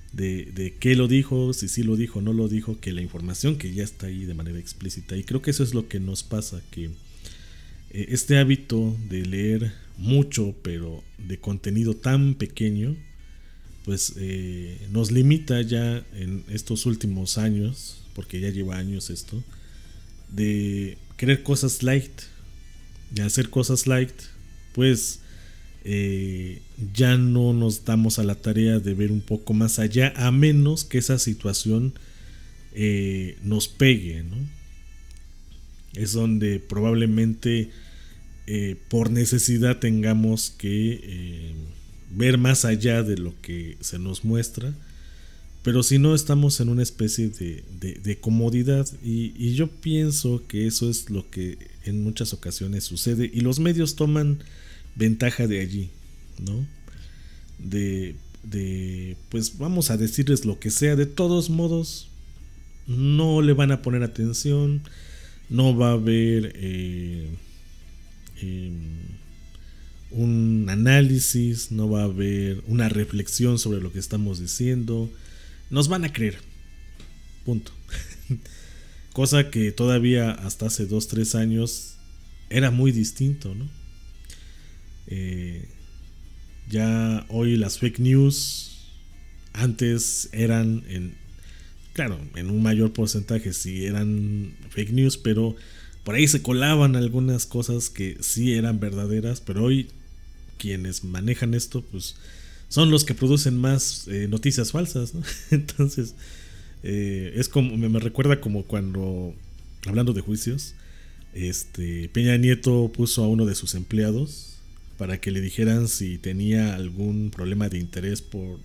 de, de qué lo dijo, si sí lo dijo o no lo dijo, que la información que ya está ahí de manera explícita. Y creo que eso es lo que nos pasa, que eh, este hábito de leer mucho pero de contenido tan pequeño, pues eh, nos limita ya en estos últimos años, porque ya lleva años esto, de querer cosas light, de hacer cosas light, pues eh, ya no nos damos a la tarea de ver un poco más allá, a menos que esa situación eh, nos pegue, ¿no? Es donde probablemente eh, por necesidad tengamos que eh, ver más allá de lo que se nos muestra, pero si no, estamos en una especie de, de, de comodidad, y, y yo pienso que eso es lo que en muchas ocasiones sucede, y los medios toman ventaja de allí, ¿no? De, de pues vamos a decirles lo que sea, de todos modos no le van a poner atención, no va a haber eh, eh, un análisis, no va a haber una reflexión sobre lo que estamos diciendo, nos van a creer, punto. Cosa que todavía hasta hace dos, tres años era muy distinto, ¿no? Eh, ya hoy las fake news antes eran en, claro, en un mayor porcentaje sí eran fake news, pero por ahí se colaban algunas cosas que sí eran verdaderas, pero hoy quienes manejan esto pues son los que producen más eh, noticias falsas, ¿no? Entonces eh, es como, me, me recuerda como cuando, hablando de juicios, este Peña Nieto puso a uno de sus empleados para que le dijeran si tenía algún problema de interés por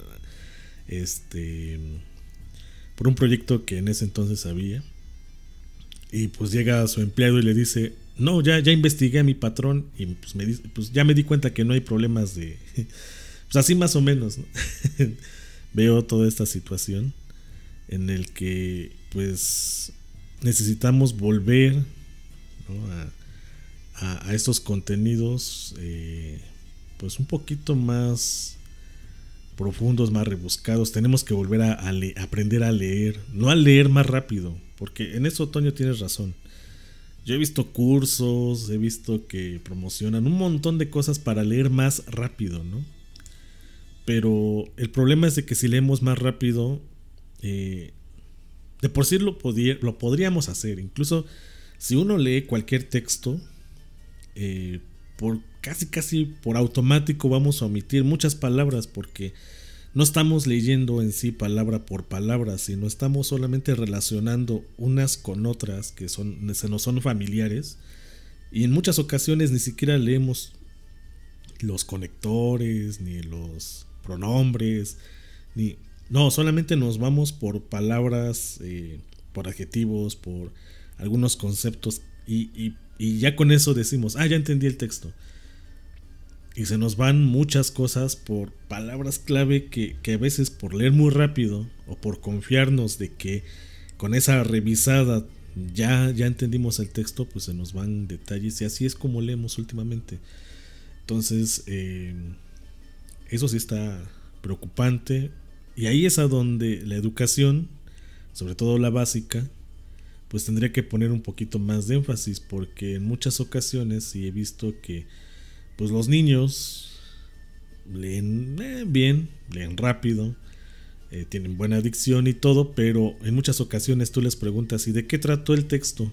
este por un proyecto que en ese entonces había, y pues llega su empleado y le dice: no, ya, ya investigué a mi patrón y pues, me dice, pues ya me di cuenta que no hay problemas de pues así más o menos, ¿no? Veo toda esta situación en el que pues necesitamos volver, ¿no? a A, a estos contenidos eh, pues un poquito más profundos, más rebuscados. Tenemos que volver a, a le- aprender a leer, no a leer más rápido, porque en eso, Toño, tienes razón. Yo he visto cursos, he visto que promocionan un montón de cosas para leer más rápido, ¿no? Pero el problema es de que si leemos más rápido, eh, de por sí lo, podía, lo podríamos hacer. Incluso si uno lee cualquier texto, Eh, por casi casi por automático vamos a omitir muchas palabras, porque no estamos leyendo en sí palabra por palabra, sino estamos solamente relacionando unas con otras que son, se nos son familiares, y en muchas ocasiones ni siquiera leemos los conectores ni los pronombres, ni no, solamente nos vamos por palabras, eh, por adjetivos, por algunos conceptos, y, y Y ya con eso decimos: ah, ya entendí el texto. Y se nos van muchas cosas por palabras clave que, que a veces por leer muy rápido o por confiarnos de que con esa revisada ya, ya entendimos el texto, pues se nos van detalles, y así es como leemos últimamente. Entonces eh, eso sí está preocupante, y ahí es a donde la educación, sobre todo la básica, pues tendría que poner un poquito más de énfasis, porque en muchas ocasiones sí he visto que pues los niños leen eh, bien, leen rápido, eh, tienen buena dicción y todo, pero en muchas ocasiones tú les preguntas: ¿y de qué trató el texto?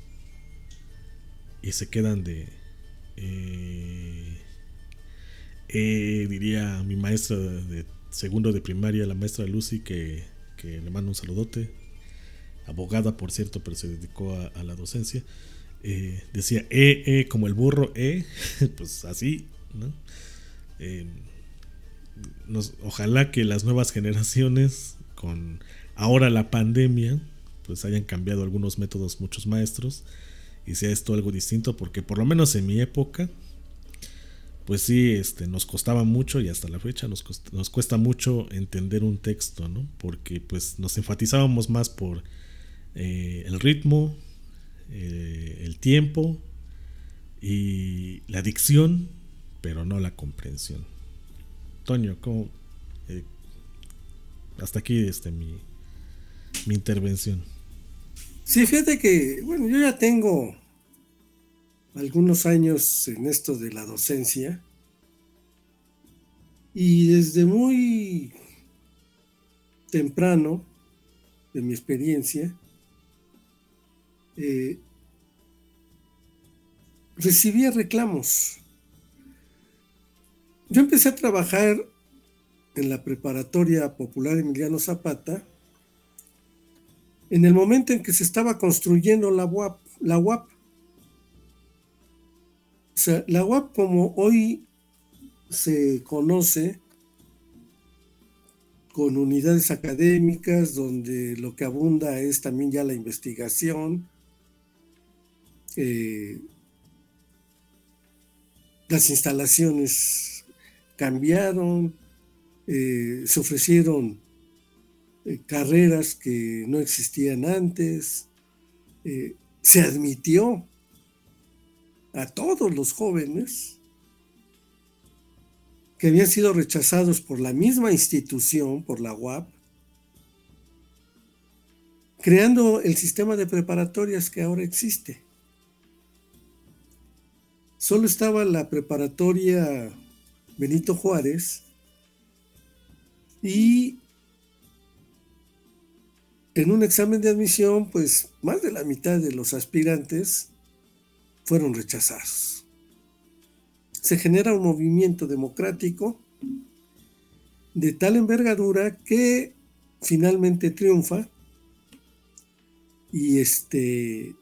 Y se quedan de eh, eh, diría mi maestra de segundo de primaria, la maestra Lucy, que, que le mando un saludote, abogada por cierto, pero se dedicó a, a la docencia. Eh, decía eh, eh, como el burro, eh, pues así, ¿no? Eh, nos, ojalá que las nuevas generaciones, con ahora la pandemia, pues hayan cambiado algunos métodos muchos maestros, y sea esto algo distinto, porque por lo menos en mi época pues sí, este, nos costaba mucho, y hasta la fecha nos, cost- nos cuesta mucho entender un texto, ¿no? Porque pues nos enfatizábamos más por eh, el ritmo, eh, el tiempo y la dicción, pero no la comprensión. Toño, ¿cómo, eh, hasta aquí este, mi, mi intervención. Sí, fíjate que, bueno, yo ya tengo algunos años en esto de la docencia y desde muy temprano de mi experiencia eh, recibía reclamos. Yo empecé a trabajar en la preparatoria popular Emiliano Zapata en el momento en que se estaba construyendo la U A P, la U A P. O sea, la U A P como hoy se conoce, con unidades académicas donde lo que abunda es también ya la investigación, eh, las instalaciones cambiaron, eh, se ofrecieron eh, carreras que no existían antes, eh, se admitió a todos los jóvenes que habían sido rechazados por la misma institución, por la U A P, creando el sistema de preparatorias que ahora existe. Solo estaba la preparatoria Benito Juárez y en un examen de admisión, pues más de la mitad de los aspirantes fueron rechazados. Se genera un movimiento democrático de tal envergadura que finalmente triunfa y este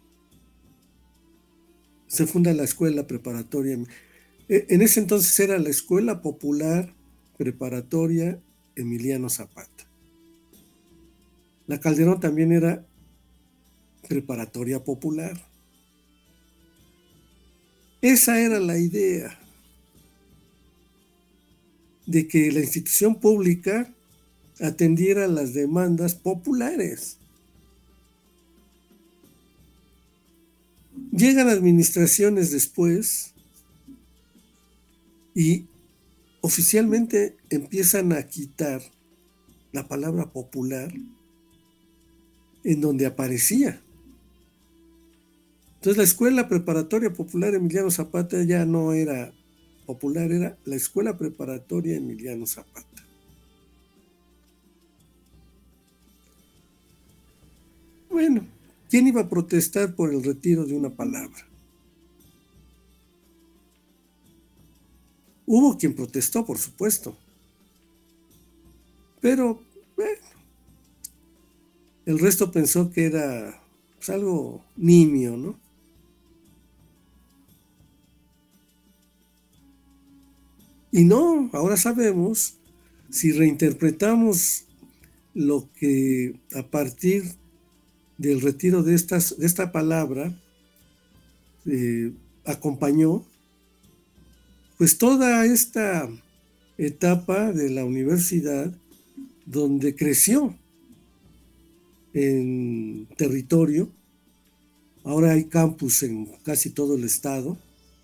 se funda la escuela preparatoria. En ese entonces era la Escuela Popular Preparatoria Emiliano Zapata. La Calderón también era preparatoria popular. Esa era la idea, de que la institución pública atendiera las demandas populares. Llegan administraciones después y oficialmente empiezan a quitar la palabra popular en donde aparecía. Entonces la Escuela Preparatoria Popular Emiliano Zapata ya no era popular, era la Escuela Preparatoria Emiliano Zapata. Bueno, ¿quién iba a protestar por el retiro de una palabra? Hubo quien protestó, por supuesto, pero bueno, el resto pensó que era pues, algo nimio, ¿no? Y no, ahora sabemos, si reinterpretamos lo que a partir del retiro de, estas, de esta palabra eh, acompañó, pues toda esta etapa de la universidad donde creció en territorio, ahora hay campus en casi todo el estado,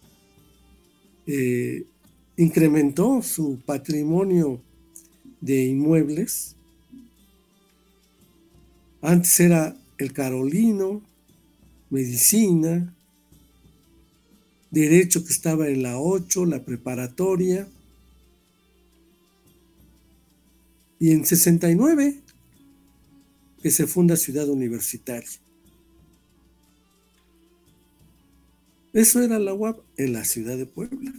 eh, incrementó su patrimonio de inmuebles. Antes era el Carolino, medicina, derecho que estaba en la ocho, la preparatoria. Y en sesenta y nueve que se funda Ciudad Universitaria. Eso era la U A P en la ciudad de Puebla.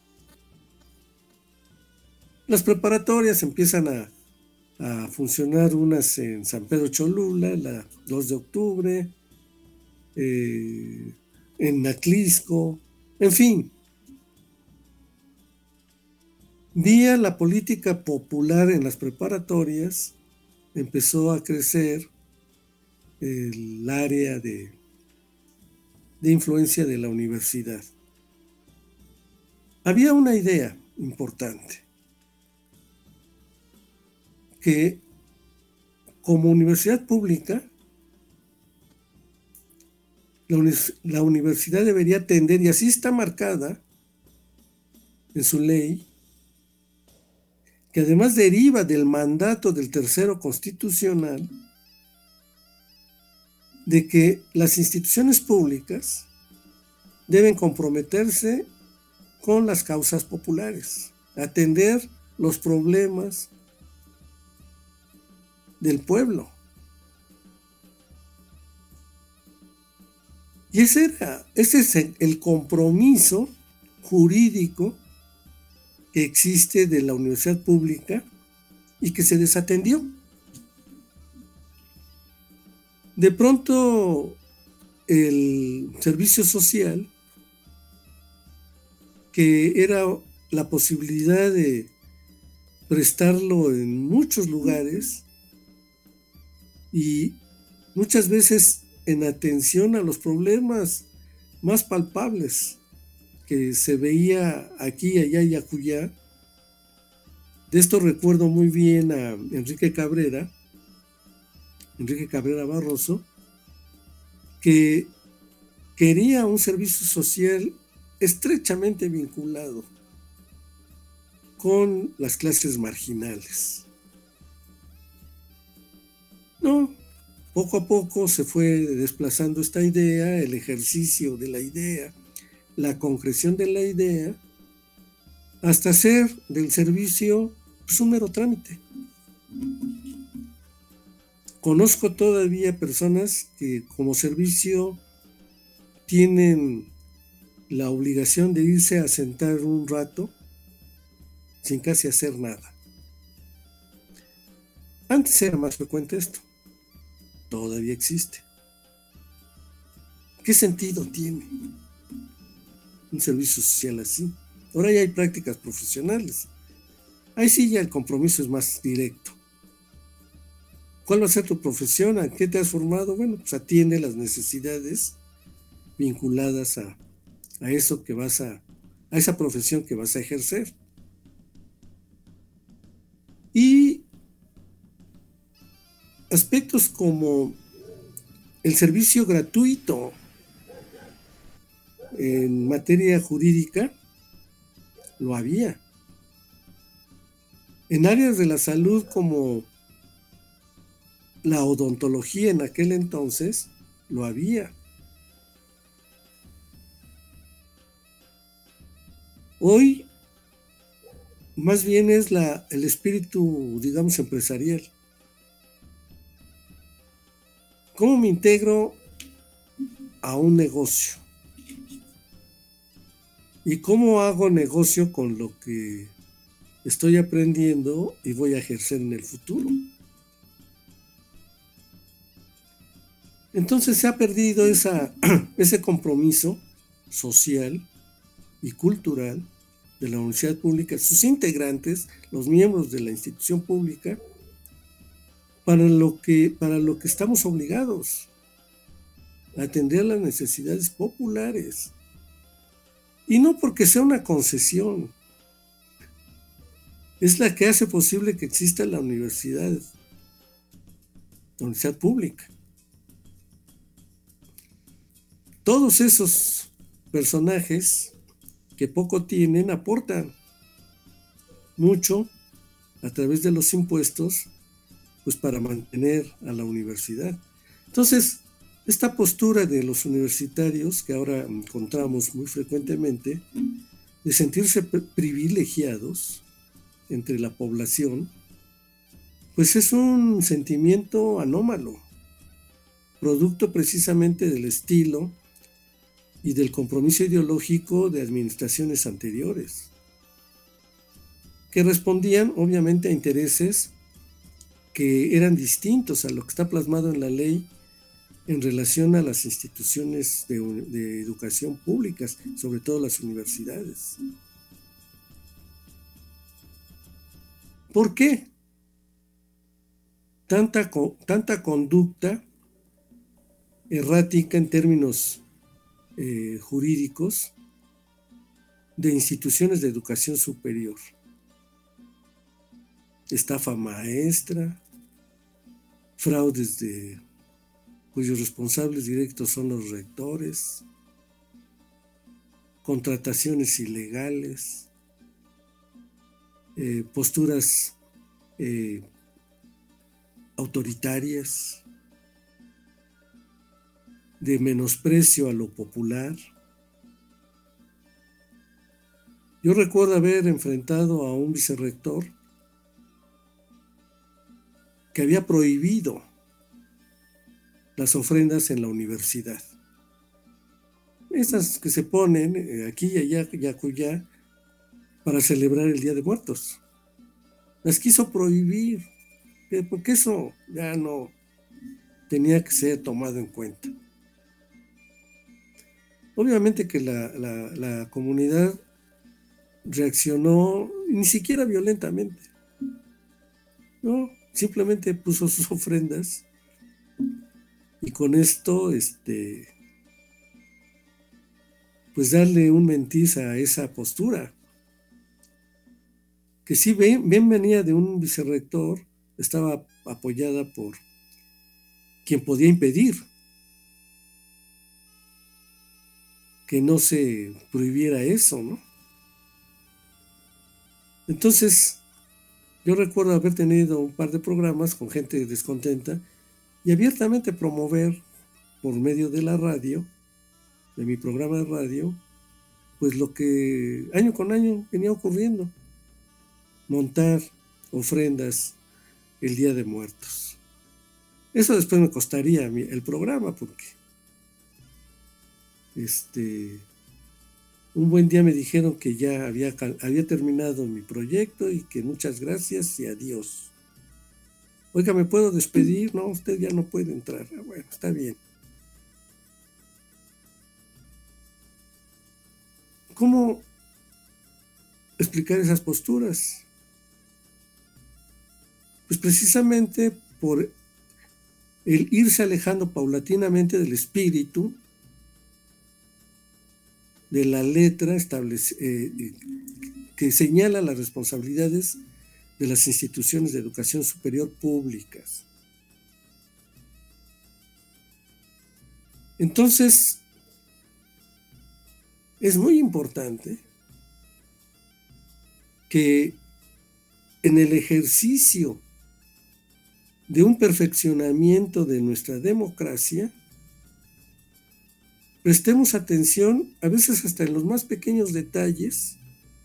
Las preparatorias empiezan a, a funcionar, unas en San Pedro Cholula, la dos de octubre, eh, en Atlisco, en fin. Vía la política popular en las preparatorias, empezó a crecer el área de, de influencia de la universidad. Había una idea importante, que como universidad pública, la, univers- la universidad debería atender, y así está marcada en su ley, que además deriva del mandato del tercero constitucional de que las instituciones públicas deben comprometerse con las causas populares, atender los problemas del pueblo. Y ese, era, ese es el compromiso jurídico que existe de la universidad pública y que se desatendió. De pronto, el servicio social, que era la posibilidad de prestarlo en muchos lugares y muchas veces en atención a los problemas más palpables que se veía aquí, allá y acullá. De esto recuerdo muy bien a Enrique Cabrera, Enrique Cabrera Barroso, que quería un servicio social estrechamente vinculado con las clases marginales. No, poco a poco se fue desplazando esta idea, el ejercicio de la idea, la concreción de la idea, hasta hacer del servicio pues, un mero trámite. Conozco todavía personas que como servicio tienen la obligación de irse a sentar un rato sin casi hacer nada. Antes era más frecuente esto. Todavía existe. ¿Qué sentido tiene un servicio social así? Ahora ya hay prácticas profesionales. Ahí sí ya el compromiso es más directo. ¿Cuál va a ser tu profesión? ¿A qué te has formado? Bueno, pues atiende las necesidades vinculadas a, a eso que vas a, a esa profesión que vas a ejercer. Y aspectos como el servicio gratuito en materia jurídica, lo había. En áreas de la salud como la odontología en aquel entonces, lo había. Hoy, más bien es la, el espíritu, digamos, empresarial. ¿Cómo me integro a un negocio? ¿Y cómo hago negocio con lo que estoy aprendiendo y voy a ejercer en el futuro? Entonces se ha perdido esa, ese compromiso social y cultural de la universidad pública, sus integrantes, los miembros de la institución pública, para lo que, para lo que estamos obligados, a atender las necesidades populares. Y no porque sea una concesión, es la que hace posible que exista la universidad, la universidad pública. Todos esos personajes que poco tienen aportan mucho a través de los impuestos, pues para mantener a la universidad. Entonces, esta postura de los universitarios, que ahora encontramos muy frecuentemente, de sentirse privilegiados entre la población, pues es un sentimiento anómalo, producto precisamente del estilo y del compromiso ideológico de administraciones anteriores, que respondían obviamente a intereses que eran distintos a lo que está plasmado en la ley en relación a las instituciones de, de educación públicas, sobre todo las universidades. ¿Por qué tanta, tanta conducta errática en términos eh, jurídicos de instituciones de educación superior? Estafa maestra, fraudes de cuyos responsables directos son los rectores, contrataciones ilegales, eh, posturas eh, autoritarias, de menosprecio a lo popular. Yo recuerdo haber enfrentado a un vicerrector que había prohibido las ofrendas en la universidad. Esas que se ponen aquí y allá y acullá para celebrar el Día de Muertos. Las quiso prohibir, porque eso ya no tenía que ser tomado en cuenta. Obviamente que la, la, la comunidad reaccionó ni siquiera violentamente, no, simplemente puso sus ofrendas y con esto este pues darle un mentiz a esa postura que sí bien, bien venía de un vicerrector, estaba apoyada por quien podía impedir que no se prohibiera eso, ¿no? Entonces, yo recuerdo haber tenido un par de programas con gente descontenta y abiertamente promover por medio de la radio, de mi programa de radio, pues lo que año con año venía ocurriendo, montar ofrendas el Día de Muertos. Eso después me costaría el programa porque este un buen día me dijeron que ya había, había terminado mi proyecto y que muchas gracias y adiós. Oiga, ¿me puedo despedir? No, usted ya no puede entrar. Ah, bueno, está bien. ¿Cómo explicar esas posturas? Pues precisamente por el irse alejando paulatinamente del espíritu, de la letra establece, eh, que señala las responsabilidades de las instituciones de educación superior públicas. Entonces, es muy importante que en el ejercicio de un perfeccionamiento de nuestra democracia, prestemos atención, a veces hasta en los más pequeños detalles,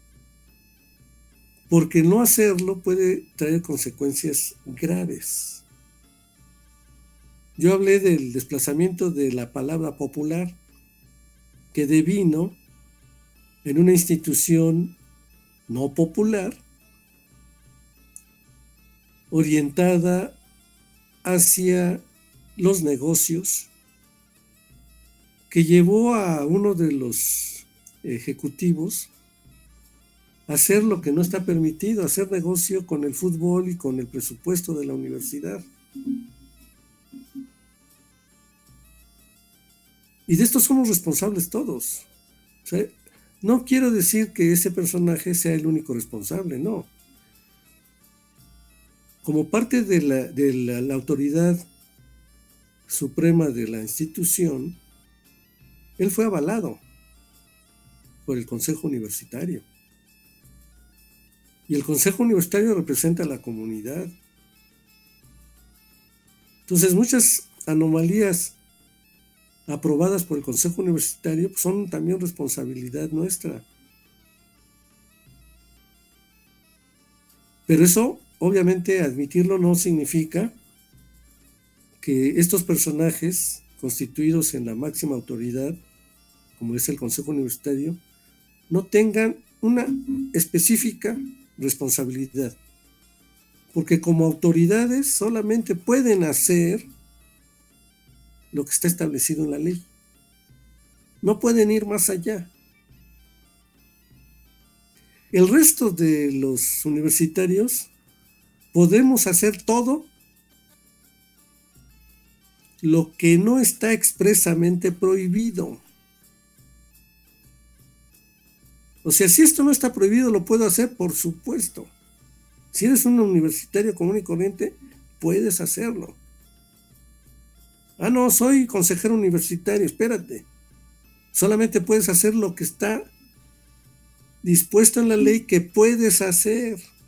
porque no hacerlo puede traer consecuencias graves. Yo hablé del desplazamiento de la palabra popular, que devino en una institución no popular, orientada hacia los negocios, que llevó a uno de los ejecutivos a hacer lo que no está permitido, hacer negocio con el fútbol y con el presupuesto de la universidad. Y de esto somos responsables todos. O sea, no quiero decir que ese personaje sea el único responsable, no. Como parte de la, de la, la autoridad suprema de la institución, él fue avalado por el Consejo Universitario. Y el Consejo Universitario representa a la comunidad. Entonces, muchas anomalías aprobadas por el Consejo Universitario pues, son también responsabilidad nuestra. Pero eso, obviamente, admitirlo no significa que estos personajes constituidos en la máxima autoridad, como es el Consejo Universitario, no tengan una específica responsabilidad. Porque como autoridades solamente pueden hacer lo que está establecido en la ley. No pueden ir más allá. El resto de los universitarios podemos hacer todo lo que no está expresamente prohibido. O sea, si esto no está prohibido, lo puedo hacer, por supuesto. Si eres un universitario común y corriente, puedes hacerlo. Ah, no, soy consejero universitario, espérate. Solamente puedes hacer lo que está dispuesto en la ley que puedes hacer.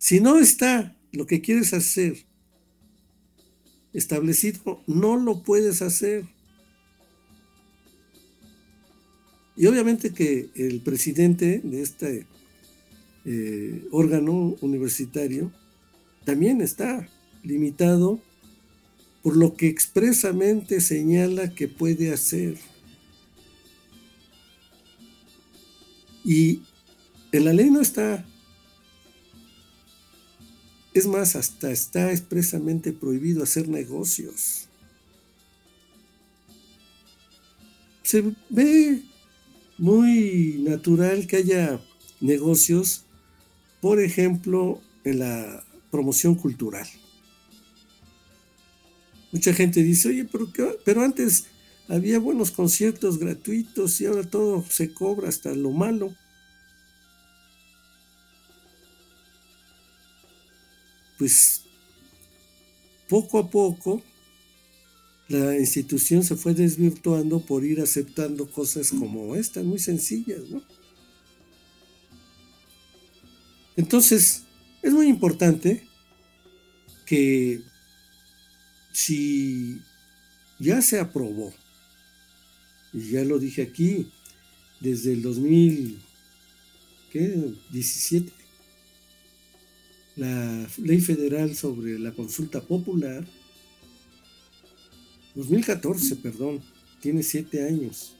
Si no está lo que quieres hacer establecido, no lo puedes hacer. Y obviamente que el presidente de este eh, órgano universitario también está limitado por lo que expresamente señala que puede hacer. Y en la ley no está. Es más, hasta está expresamente prohibido hacer negocios. Se ve muy natural que haya negocios, por ejemplo, en la promoción cultural. Mucha gente dice, oye, pero, qué, pero antes había buenos conciertos gratuitos y ahora todo se cobra, hasta lo malo. Pues poco a poco la institución se fue desvirtuando por ir aceptando cosas como estas, muy sencillas, ¿no? Entonces, es muy importante que si ya se aprobó, y ya lo dije aquí, desde el dos mil diecisiete, la ley federal sobre la consulta popular, dos mil catorce, perdón, tiene siete años,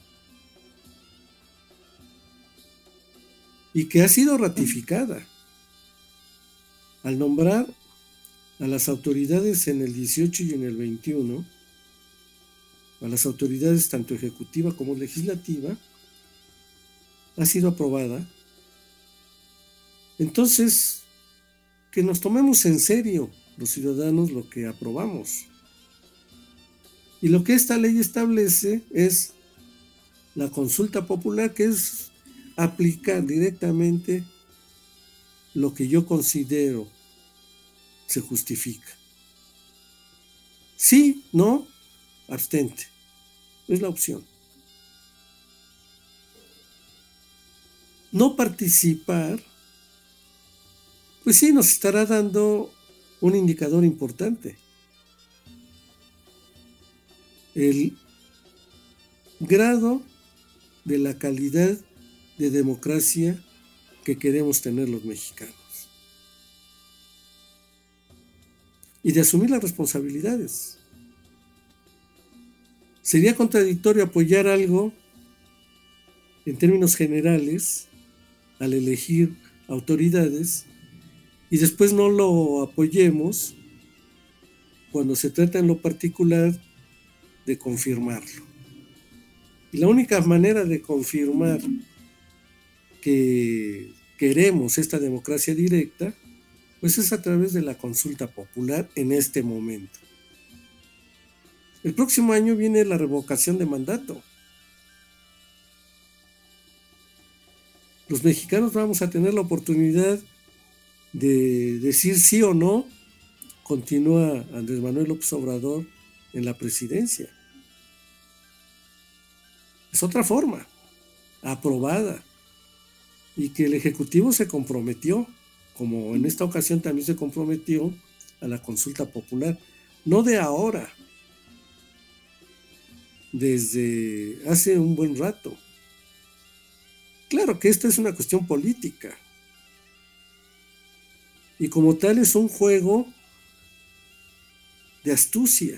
y que ha sido ratificada al nombrar a las autoridades en el dieciocho y en el veintiuno, a las autoridades tanto ejecutiva como legislativa, ha sido aprobada. Entonces, que nos tomemos en serio los ciudadanos lo que aprobamos. Y lo que esta ley establece es la consulta popular, que es aplicar directamente lo que yo considero se justifica. Sí, no, abstente. Es la opción. No participar, pues sí, nos estará dando un indicador importante. El grado de la calidad de democracia que queremos tener los mexicanos. Y de asumir las responsabilidades. Sería contradictorio apoyar algo en términos generales al elegir autoridades y después no lo apoyemos cuando se trata en lo particular de confirmarlo. Y la única manera de confirmar que queremos esta democracia directa, pues es a través de la consulta popular en este momento. El próximo año viene la revocación de mandato. Los mexicanos vamos a tener la oportunidad de decir sí o no continúa Andrés Manuel López Obrador en la presidencia. Es otra forma, aprobada, y que el Ejecutivo se comprometió, como en esta ocasión también se comprometió a la consulta popular, no de ahora, desde hace un buen rato. Claro que esta es una cuestión política, y como tal es un juego de astucia.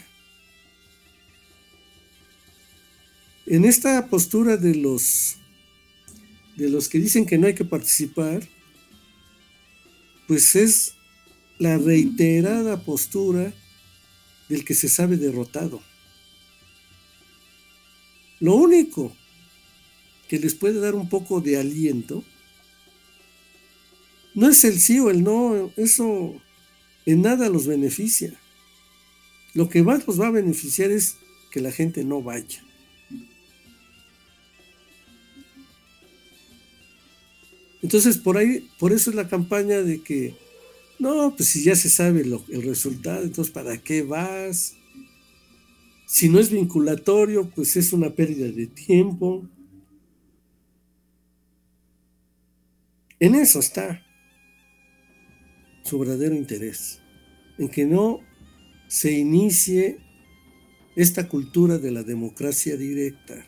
En esta postura de los de los que dicen que no hay que participar, pues es la reiterada postura del que se sabe derrotado. Lo único que les puede dar un poco de aliento no es el sí o el no, eso en nada los beneficia. Lo que más los va a beneficiar es que la gente no vaya. Entonces, por ahí, por eso es la campaña de que, no, pues si ya se sabe lo, el resultado, entonces ¿para qué vas? Si no es vinculatorio, pues es una pérdida de tiempo. En eso está. su verdadero interés, en que no se inicie esta cultura de la democracia directa.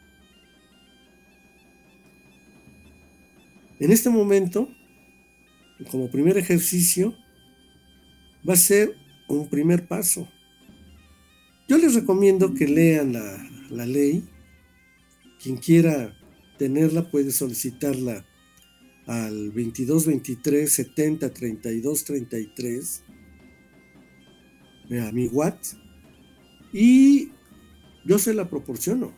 En este momento, como primer ejercicio, va a ser un primer paso. Yo les recomiendo que lean la, la ley. Quien quiera tenerla puede solicitarla al veintidós veintitrés setenta treinta y dos treinta y tres a mi WhatsApp y yo se la proporciono.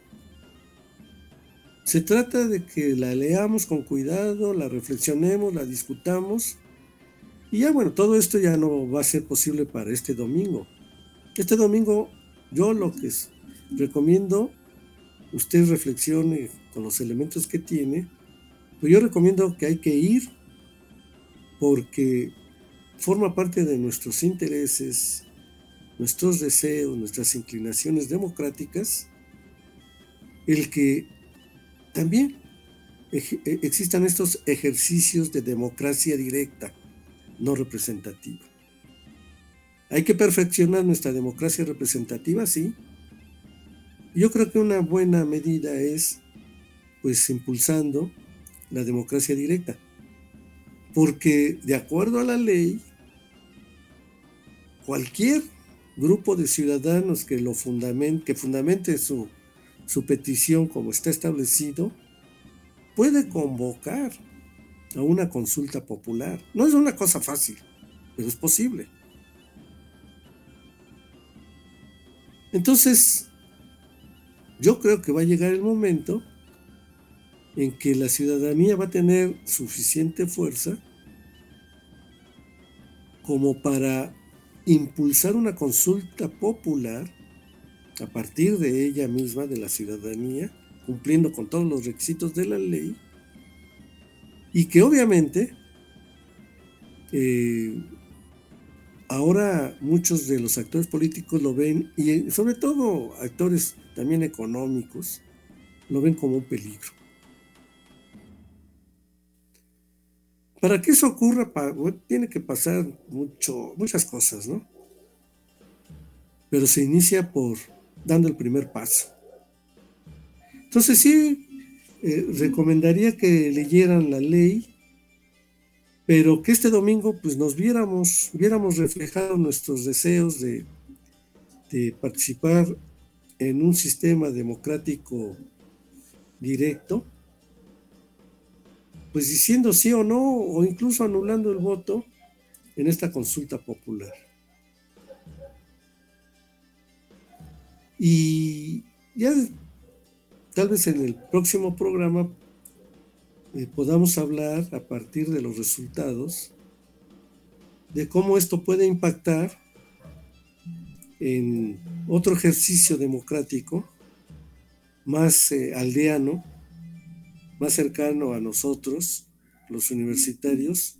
Se trata de que la leamos con cuidado, la reflexionemos, la discutamos y ya bueno, todo esto ya no va a ser posible para este domingo. Este domingo yo lo que es, recomiendo, usted reflexione con los elementos que tiene, pues yo recomiendo que hay que ir porque forma parte de nuestros intereses, nuestros deseos, nuestras inclinaciones democráticas, el que también existan estos ejercicios de democracia directa, no representativa. Hay que perfeccionar nuestra democracia representativa, sí. Yo creo que una buena medida es, pues, impulsando la democracia directa, porque de acuerdo a la ley, cualquier grupo de ciudadanos que lo fundamente, que fundamente su, su petición como está establecido, puede convocar a una consulta popular. No es una cosa fácil, pero es posible. Entonces, yo creo que va a llegar el momento en que la ciudadanía va a tener suficiente fuerza como para impulsar una consulta popular a partir de ella misma, de la ciudadanía, cumpliendo con todos los requisitos de la ley, y que obviamente eh, ahora muchos de los actores políticos lo ven, y sobre todo actores también económicos, lo ven como un peligro. Para que eso ocurra, bueno, tiene que pasar mucho, muchas cosas, ¿no? Pero se inicia por dando el primer paso. Entonces sí, eh, recomendaría que leyeran la ley, pero que este domingo pues nos viéramos, viéramos reflejados nuestros deseos de, de participar en un sistema democrático directo, pues diciendo sí o no, o incluso anulando el voto en esta consulta popular. Y ya tal vez en el próximo programa eh, podamos hablar a partir de los resultados de cómo esto puede impactar en otro ejercicio democrático más eh, aldeano, más cercano a nosotros, los universitarios,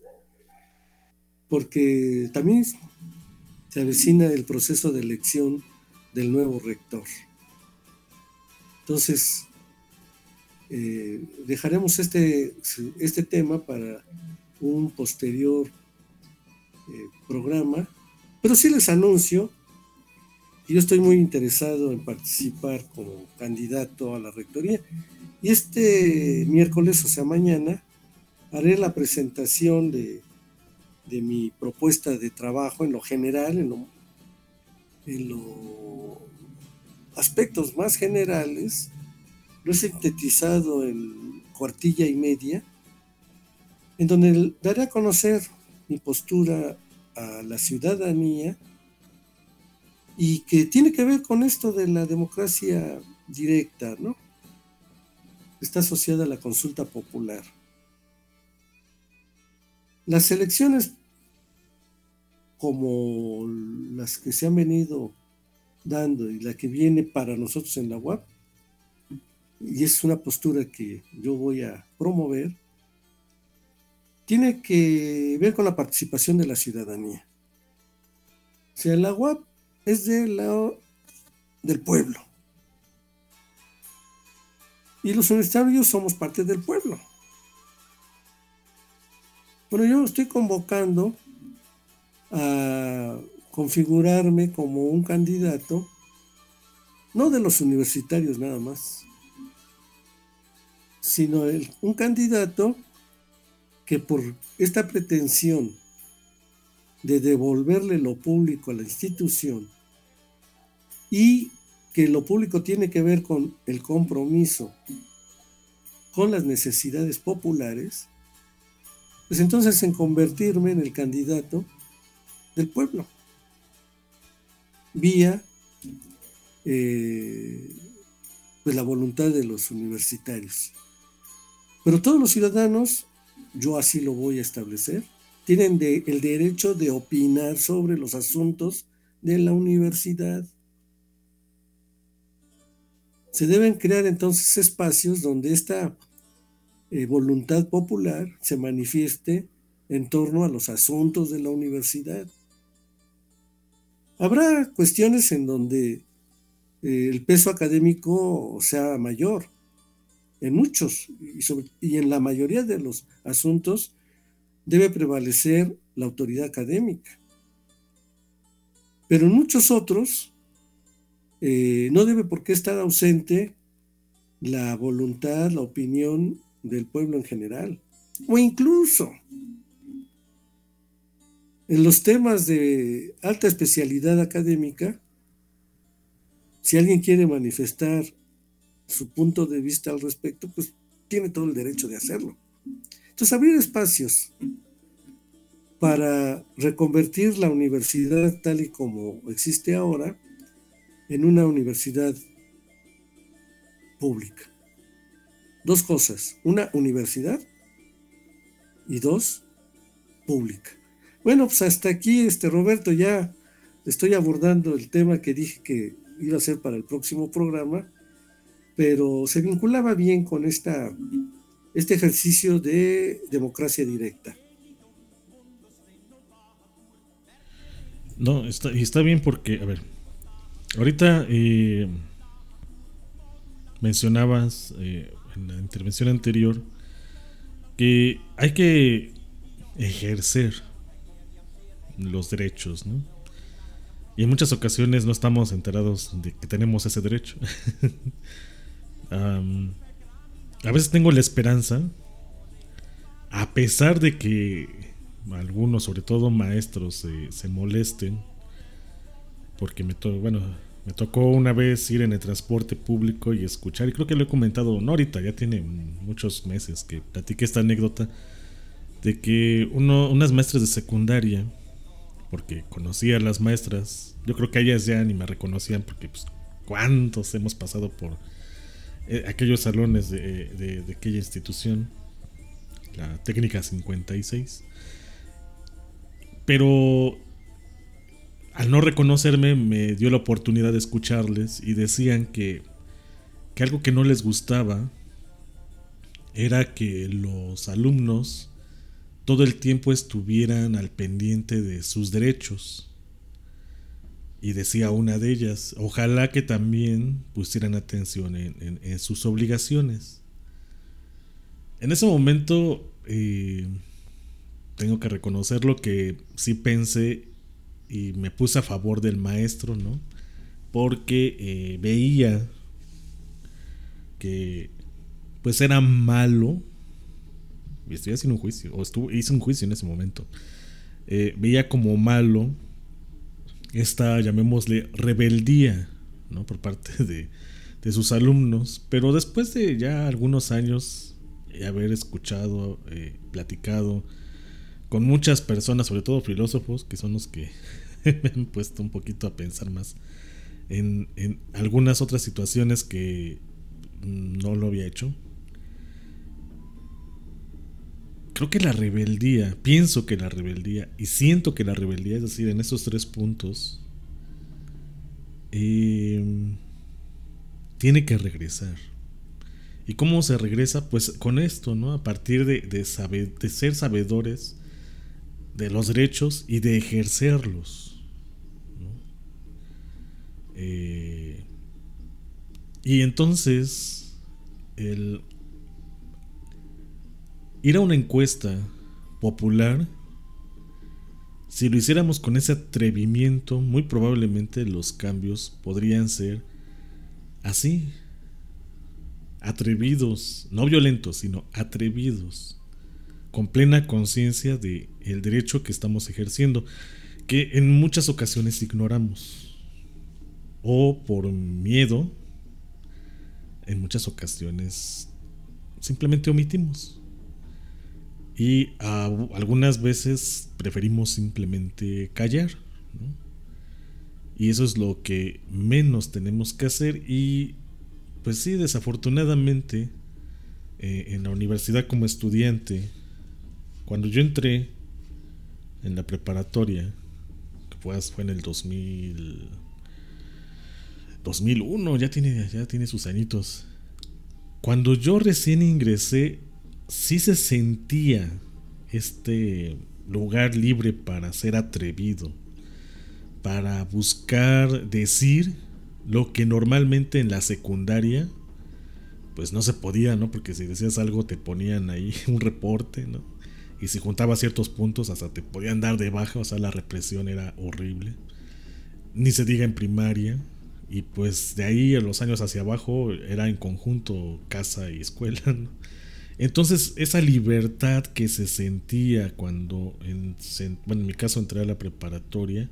porque también se avecina el proceso de elección del nuevo rector. Entonces, eh, dejaremos este, este tema para un posterior eh, programa, pero sí les anuncio que yo estoy muy interesado en participar como candidato a la rectoría. Y este miércoles, o sea mañana, haré la presentación de, de mi propuesta de trabajo en lo general, en, lo, en los aspectos más generales. Lo he sintetizado en cuartilla y media, en donde daré a conocer mi postura a la ciudadanía y que tiene que ver con esto de la democracia directa, ¿no? Está asociada a la consulta popular. Las elecciones como las que se han venido dando y la que viene para nosotros en la U A P, y es una postura que yo voy a promover, tiene que ver con la participación de la ciudadanía. O sea, la U A P es de la, del pueblo. Y los universitarios somos parte del pueblo. Bueno, yo estoy convocando a configurarme como un candidato, no de los universitarios nada más, sino el, un candidato que por esta pretensión de devolverle lo público a la institución y que lo público tiene que ver con el compromiso con las necesidades populares, pues entonces en convertirme en el candidato del pueblo, vía eh, pues la voluntad de los universitarios. Pero todos los ciudadanos, yo así lo voy a establecer, tienen de, el derecho de opinar sobre los asuntos de la universidad. Se deben crear entonces espacios donde esta eh, voluntad popular se manifieste en torno a los asuntos de la universidad. Habrá cuestiones en donde eh, el peso académico sea mayor, en muchos, y, sobre, y en la mayoría de los asuntos debe prevalecer la autoridad académica. Pero en muchos otros eh, no debe por qué estar ausente la voluntad, la opinión del pueblo en general. O incluso en los temas de alta especialidad académica, si alguien quiere manifestar su punto de vista al respecto, pues tiene todo el derecho de hacerlo. Entonces, abrir espacios para reconvertir la universidad tal y como existe ahora en una universidad pública. Dos cosas, una universidad y dos, pública. Bueno, pues hasta aquí, este Roberto, ya estoy abordando el tema que dije que iba a ser para el próximo programa, pero se vinculaba bien con esta, este ejercicio de democracia directa. No, está, y está bien porque, a ver, ahorita eh, mencionabas eh, en la intervención anterior que hay que ejercer los derechos, ¿no? Y en muchas ocasiones no estamos enterados de que tenemos ese derecho. um, a veces tengo la esperanza, a pesar de que algunos, sobre todo maestros, eh, se molesten, porque me, to- bueno, me tocó una vez ir en el transporte público y escuchar, y creo que lo he comentado, no ahorita, ya tiene muchos meses que platiqué esta anécdota, de que uno, unas maestras de secundaria, porque conocía a las maestras, yo creo que ellas ya ni me reconocían, porque pues cuántos hemos pasado por eh, aquellos salones de, de, de aquella institución, la técnica cincuenta y seis, pero al no reconocerme me dio la oportunidad de escucharles y decían que, que algo que no les gustaba era que los alumnos todo el tiempo estuvieran al pendiente de sus derechos. Y decía una de ellas, ojalá que también pusieran atención en, en, en sus obligaciones. En ese momento eh, tengo que reconocerlo que sí pensé y me puse a favor del maestro, ¿no? Porque eh, veía que pues era malo. Estoy haciendo un juicio, o estuve, hice un juicio en ese momento. Eh, veía como malo esta, llamémosle, rebeldía, ¿no? Por parte de, de sus alumnos. Pero después de ya algunos años de haber escuchado, eh, platicado con muchas personas, sobre todo filósofos, que son los que me han puesto un poquito a pensar más en, en algunas otras situaciones que no lo había hecho. Creo que la rebeldía, pienso que la rebeldía y siento que la rebeldía, es decir, en esos tres puntos, eh, tiene que regresar. ¿Y cómo se regresa? Pues con esto, ¿no? A partir de, de, saber, de ser sabedores de los derechos y de ejercerlos, ¿no? Eh, y entonces, el ir a una encuesta popular Si lo hiciéramos con ese atrevimiento, muy probablemente los cambios podrían ser así, atrevidos, no violentos, sino atrevidos, con plena conciencia de el derecho que estamos ejerciendo, que en muchas ocasiones ignoramos, o por miedo, en muchas ocasiones simplemente omitimos. Y a, algunas veces preferimos simplemente callar, ¿no? Y eso es lo que menos tenemos que hacer. Y pues sí, desafortunadamente, eh, en la universidad como estudiante, cuando yo entré en la preparatoria, que fue, fue en el dos mil, dos mil uno, ya tiene, ya tiene sus añitos. Cuando yo recién ingresé, sí se sentía este lugar libre para ser atrevido, para buscar decir lo que normalmente en la secundaria pues no se podía, ¿no? Porque si decías algo te ponían ahí un reporte, ¿no? Y si juntabas ciertos puntos hasta te podían dar de baja, o sea, la represión era horrible. Ni se diga en primaria. Y pues de ahí a los años hacia abajo era en conjunto casa y escuela, ¿no? Entonces esa libertad que se sentía cuando, en, bueno, en mi caso entré a la preparatoria,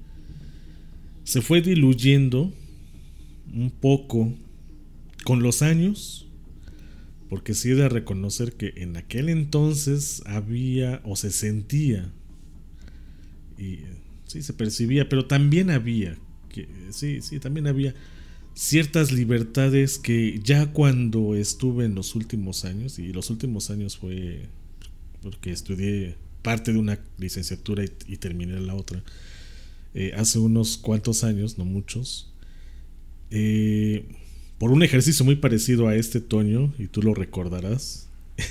se fue diluyendo un poco con los años, porque sí he de reconocer que en aquel entonces había o se sentía, y sí se percibía, pero también había, que, sí, sí, también había ciertas libertades que ya cuando estuve en los últimos años, y los últimos años fue porque estudié parte de una licenciatura y, y terminé la otra, eh, hace unos cuantos años, no muchos, eh, por un ejercicio muy parecido a este, Toño, y tú lo recordarás,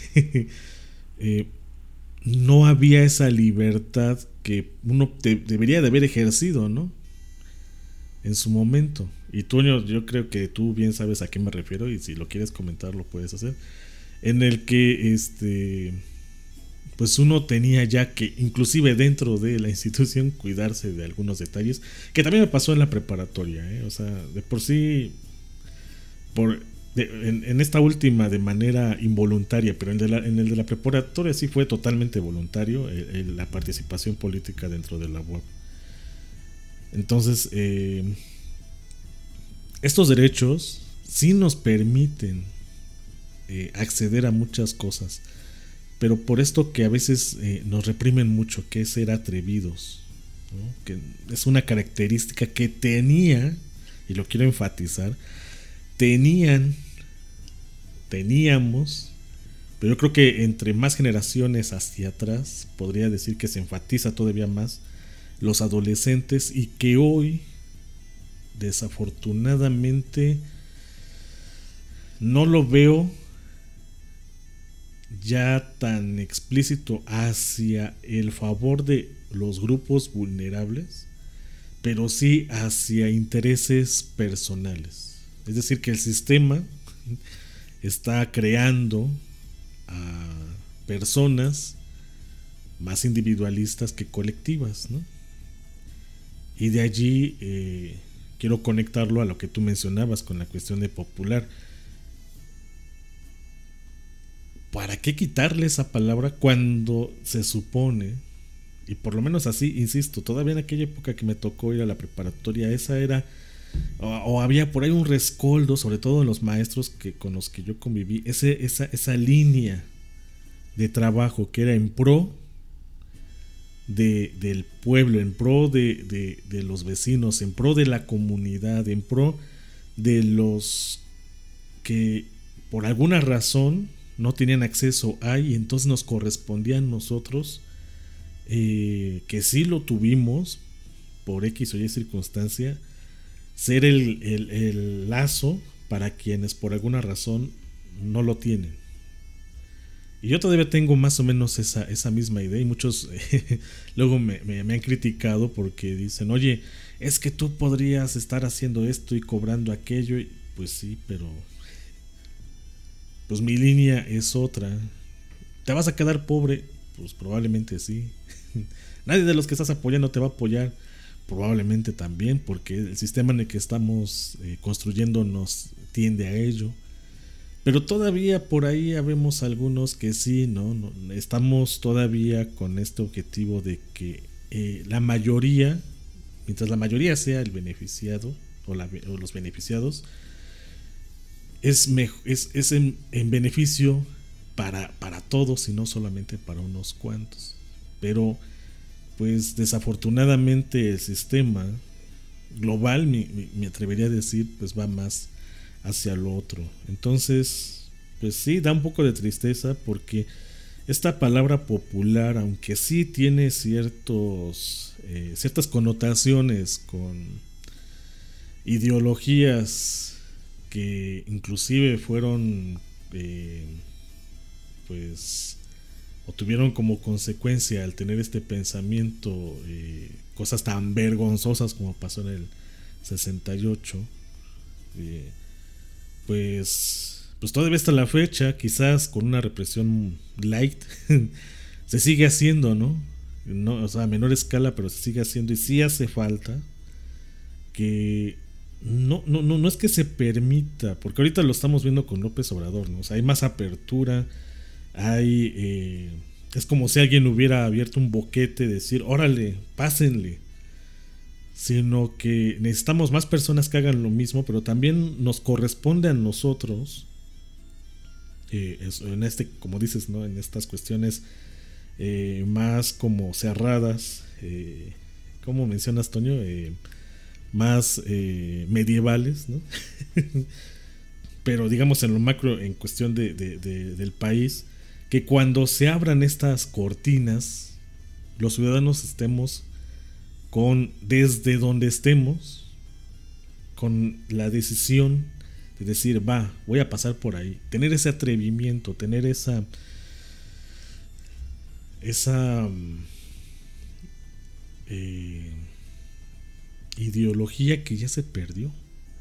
eh, no había esa libertad que uno te, debería de haber ejercido, ¿no? En su momento. Y Toño, yo creo que tú bien sabes a qué me refiero, y si lo quieres comentar lo puedes hacer, en el que este pues uno tenía ya que, inclusive dentro de la institución, cuidarse de algunos detalles, que también me pasó en la preparatoria, ¿eh? O sea, de por sí, por, de, en, en esta última de manera involuntaria, pero en, de la, en el de la preparatoria sí fue totalmente voluntario, el, el, la participación política dentro de la U A P. Entonces, eh, estos derechos sí nos permiten eh, acceder a muchas cosas, pero por esto que a veces eh, nos reprimen mucho, que es ser atrevidos, ¿no? Que es una característica que tenía, y lo quiero enfatizar, tenían, teníamos, pero yo creo que entre más generaciones hacia atrás, podría decir que se enfatiza todavía más, los adolescentes, y que hoy, desafortunadamente, no lo veo ya tan explícito hacia el favor de los grupos vulnerables, pero sí hacia intereses personales. Es decir, que el sistema está creando a personas más individualistas que colectivas, ¿no? Y de allí eh, quiero conectarlo a lo que tú mencionabas con la cuestión de popular. ¿Para qué quitarle esa palabra cuando se supone, y por lo menos así, insisto, todavía en aquella época que me tocó ir a la preparatoria, esa era, o, o había por ahí un rescoldo, sobre todo en los maestros que, con los que yo conviví, ese, esa, esa línea de trabajo que era en pro de, del pueblo, en pro de, de, de los vecinos, en pro de la comunidad, en pro de los que por alguna razón no tenían acceso a, y entonces nos correspondía a nosotros, eh, que sí lo tuvimos por X o Y circunstancia, ser el, el, el lazo para quienes por alguna razón no lo tienen. Y yo todavía tengo más o menos esa, esa misma idea, y muchos eh, luego me, me, me han criticado porque dicen, oye, es que tú podrías estar haciendo esto y cobrando aquello. Y pues sí, pero pues mi línea es otra. ¿Te vas a quedar pobre? Pues probablemente sí. Nadie de los que estás apoyando te va a apoyar, probablemente también, porque el sistema en el que estamos eh, construyendo nos tiende a ello. Pero todavía por ahí habemos algunos que sí, ¿no? no estamos todavía con este objetivo de que eh, la mayoría, mientras la mayoría sea el beneficiado o, la, o los beneficiados, es, mejor, es, es en, en beneficio para, para todos y no solamente para unos cuantos. Pero pues desafortunadamente el sistema global, me, me atrevería a decir, pues va más hacia lo otro. Entonces, pues sí, da un poco de tristeza porque esta palabra popular, aunque sí tiene ciertos eh, ciertas connotaciones con ideologías que inclusive fueron eh, pues o tuvieron como consecuencia al tener este pensamiento eh, cosas tan vergonzosas como pasó en el sesenta y ocho, eh, pues pues todavía hasta la fecha, quizás con una represión light, se sigue haciendo, ¿no? No, o sea, a menor escala, pero se sigue haciendo, y sí hace falta que no, no, no, no es que se permita, porque ahorita lo estamos viendo con López Obrador, ¿no? O sea, hay más apertura, hay eh, es como si alguien hubiera abierto un boquete, decir, órale, pásenle, sino que necesitamos más personas que hagan lo mismo, pero también nos corresponde a nosotros, eh, en este, como dices, ¿no? En estas cuestiones eh, más como cerradas, eh, como mencionas, Toño, eh, más eh, medievales, ¿no? Pero digamos en lo macro, en cuestión de, de, de, del país, que cuando se abran estas cortinas, los ciudadanos estemos con, desde donde estemos, con la decisión de decir, va, voy a pasar por ahí, tener ese atrevimiento, tener esa esa eh, ideología que ya se perdió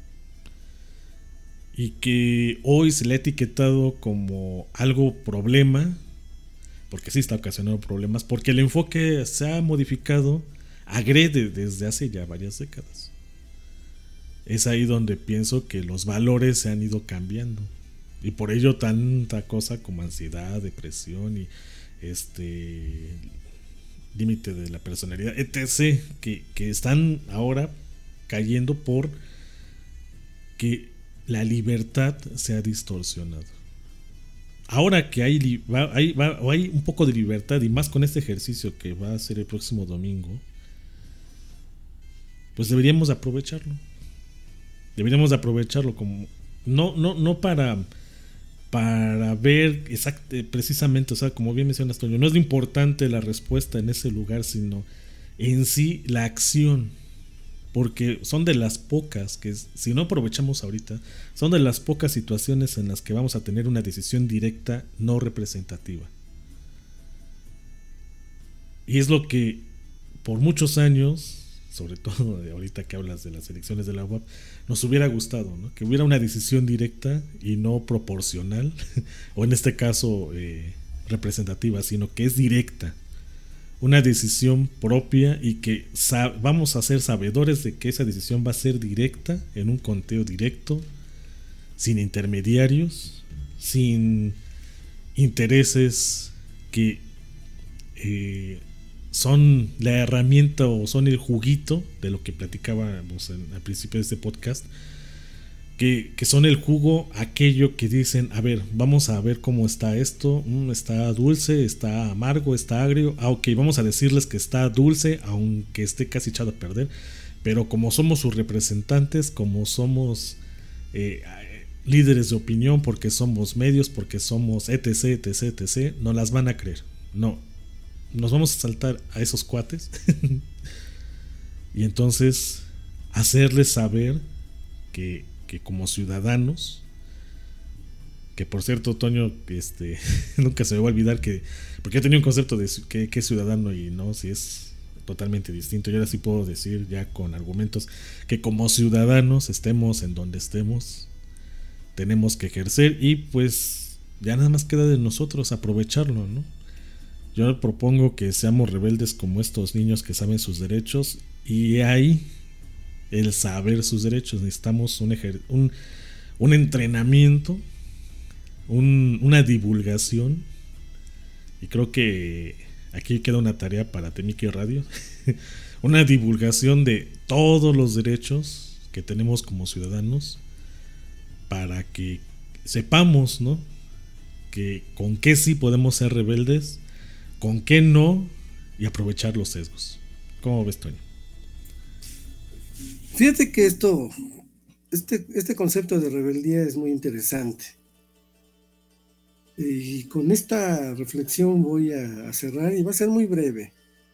y que hoy se le ha etiquetado como algo problema, porque sí está ocasionando problemas, porque el enfoque se ha modificado, agrede desde hace ya varias décadas. Es ahí donde pienso que los valores se han ido cambiando, y por ello tanta cosa como ansiedad, depresión y este límite de la personalidad, etcétera, que, que están ahora cayendo por que la libertad se ha distorsionado. Ahora que hay, va, hay, va, hay un poco de libertad, y más con este ejercicio que va a ser el próximo domingo, pues deberíamos aprovecharlo. Deberíamos aprovecharlo como no, no, no para para ver exact, precisamente, o sea, como bien mencionas, Toño, no es lo importante la respuesta en ese lugar, sino en sí la acción, porque son de las pocas que, si no aprovechamos ahorita, son de las pocas situaciones en las que vamos a tener una decisión directa no representativa. Y es lo que por muchos años, sobre todo de ahorita que hablas de las elecciones de la U A P, nos hubiera gustado, ¿no? Que hubiera una decisión directa y no proporcional, o en este caso eh, representativa, sino que es directa, una decisión propia, y que sab- vamos a ser sabedores de que esa decisión va a ser directa, en un conteo directo, sin intermediarios, sin intereses que eh, son la herramienta o son el juguito de lo que platicábamos en, al principio de este podcast, que, que son el jugo, aquello que dicen, a ver, vamos a ver cómo está esto, mm, está dulce, está amargo, está agrio, ah, ok, vamos a decirles que está dulce, aunque esté casi echado a perder, pero como somos sus representantes, como somos eh, líderes de opinión, porque somos medios, porque somos etc, etc, etc, no las van a creer, no. Nos vamos a saltar a esos cuates y entonces hacerles saber que, que como ciudadanos, que por cierto, Toño, este, nunca se me va a olvidar que, porque yo tenía un concepto de que, que es ciudadano y no, si es totalmente distinto. Yo ahora sí puedo decir ya con argumentos que como ciudadanos, estemos en donde estemos, tenemos que ejercer, y pues ya nada más queda de nosotros aprovecharlo, ¿no? Yo propongo que seamos rebeldes como estos niños que saben sus derechos, y ahí el saber sus derechos. Necesitamos un, ejer- un, un entrenamiento, un, una divulgación, y creo que aquí queda una tarea para Temiki Radio. Una divulgación de todos los derechos que tenemos como ciudadanos, para que sepamos, ¿no?, que con qué sí podemos ser rebeldes, con qué no, y aprovechar los sesgos. ¿Cómo ves, Toño? Fíjate que esto, este, este concepto de rebeldía es muy interesante. Y con esta reflexión voy a, a cerrar, y va a ser muy breve.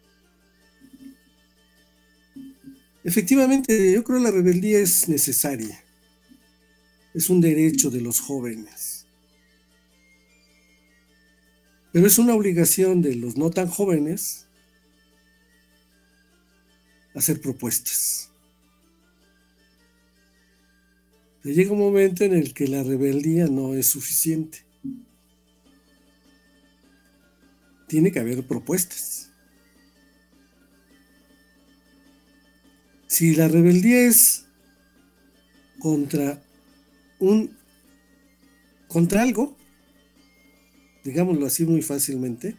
Efectivamente, yo creo que la rebeldía es necesaria. Es un derecho de los jóvenes. Pero es una obligación de los no tan jóvenes hacer propuestas. Llega un momento en el que la rebeldía no es suficiente. Tiene que haber propuestas. Si la rebeldía es contra un contra algo, digámoslo así muy fácilmente,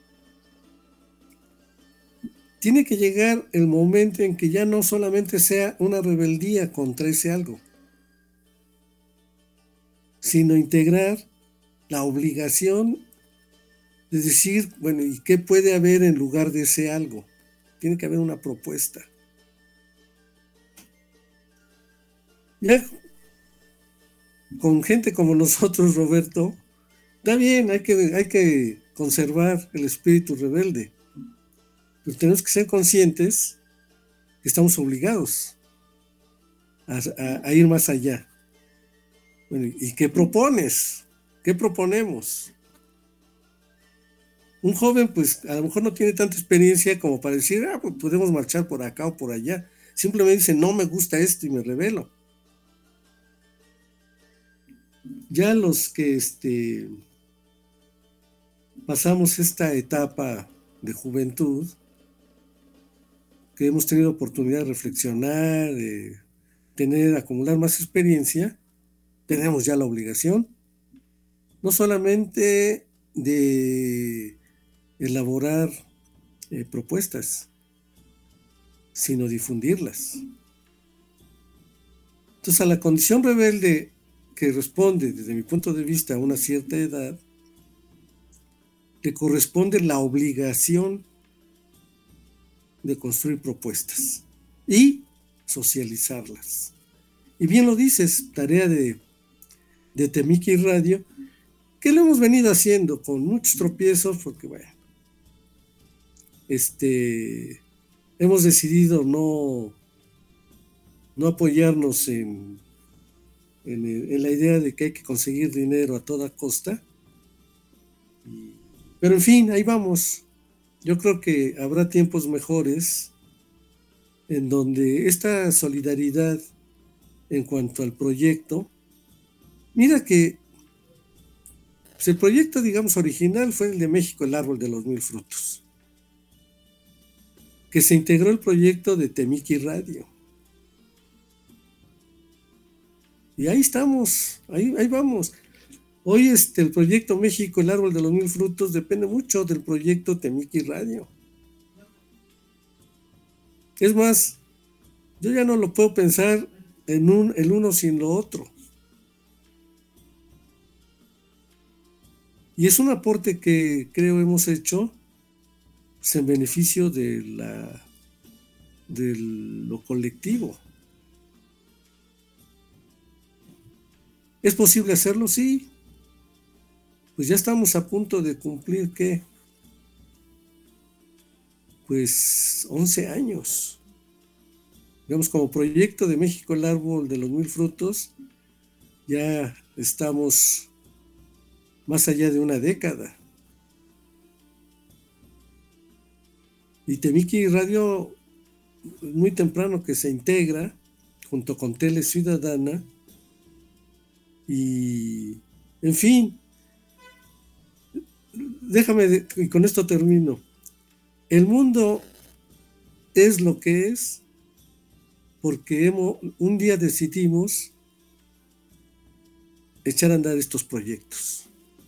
tiene que llegar el momento en que ya no solamente sea una rebeldía contra ese algo, sino integrar la obligación de decir, bueno, ¿y qué puede haber en lugar de ese algo? Tiene que haber una propuesta. Ya con gente como nosotros, Roberto, está bien, hay que, hay que conservar el espíritu rebelde, pero tenemos que ser conscientes que estamos obligados a, a, a ir más allá. Bueno, ¿y qué propones? ¿Qué proponemos? Un joven, pues, a lo mejor no tiene tanta experiencia como para decir, ah, pues podemos marchar por acá o por allá. Simplemente dice, no me gusta esto y me rebelo. Ya los que este, pasamos esta etapa de juventud, que hemos tenido oportunidad de reflexionar, de tener, acumular más experiencia, tenemos ya la obligación, no solamente de elaborar eh, propuestas, sino difundirlas. Entonces, a la condición rebelde que responde, desde mi punto de vista, a una cierta edad, le corresponde la obligación de construir propuestas y socializarlas. Y bien lo dices, tarea de, de Temiki Radio, que lo hemos venido haciendo con muchos tropiezos, porque bueno, este, hemos decidido no, no apoyarnos en, en, en la idea de que hay que conseguir dinero a toda costa. Y, pero en fin, ahí vamos. Yo creo que habrá tiempos mejores en donde esta solidaridad en cuanto al proyecto, mira que pues el proyecto, digamos, original fue el de México, el árbol de los mil frutos, que se integró el proyecto de Temiki Radio. Y ahí estamos, ahí, ahí vamos. Hoy este, el proyecto México, el árbol de los mil frutos, depende mucho del proyecto Temiki Radio. Es más, yo ya no lo puedo pensar en un, el uno sin lo otro. Y es un aporte que creo hemos hecho pues, en beneficio de, la, de lo colectivo. ¿Es posible hacerlo? Sí. Pues ya estamos a punto de cumplir, ¿qué? Pues once años. Digamos, como proyecto de México, el árbol de los mil frutos, ya estamos más allá de una década. Y Temiki Radio, muy temprano que se integra, junto con Tele Ciudadana, y, en fin, déjame, de, y con esto termino. El mundo es lo que es porque hemos, un día decidimos echar a andar estos proyectos.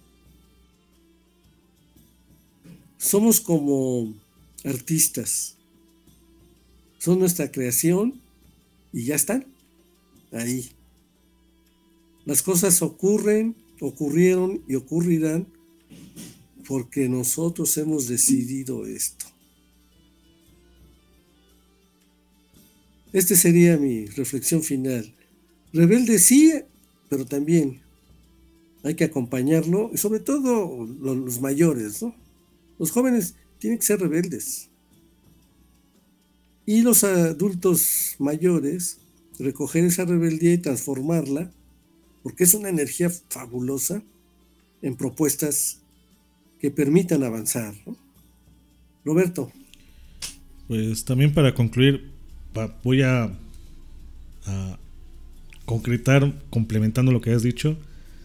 Somos como artistas. Son nuestra creación y ya están ahí. Las cosas ocurren, ocurrieron y ocurrirán porque nosotros hemos decidido esto. Esta sería mi reflexión final. Rebelde sí, pero también hay que acompañarlo, y sobre todo los, los mayores, ¿no? Los jóvenes tienen que ser rebeldes. Y los adultos mayores, recoger esa rebeldía y transformarla, porque es una energía fabulosa, en propuestas que permitan avanzar, ¿no? Roberto. Pues también para concluir, va, voy a, a concretar, complementando lo que has dicho.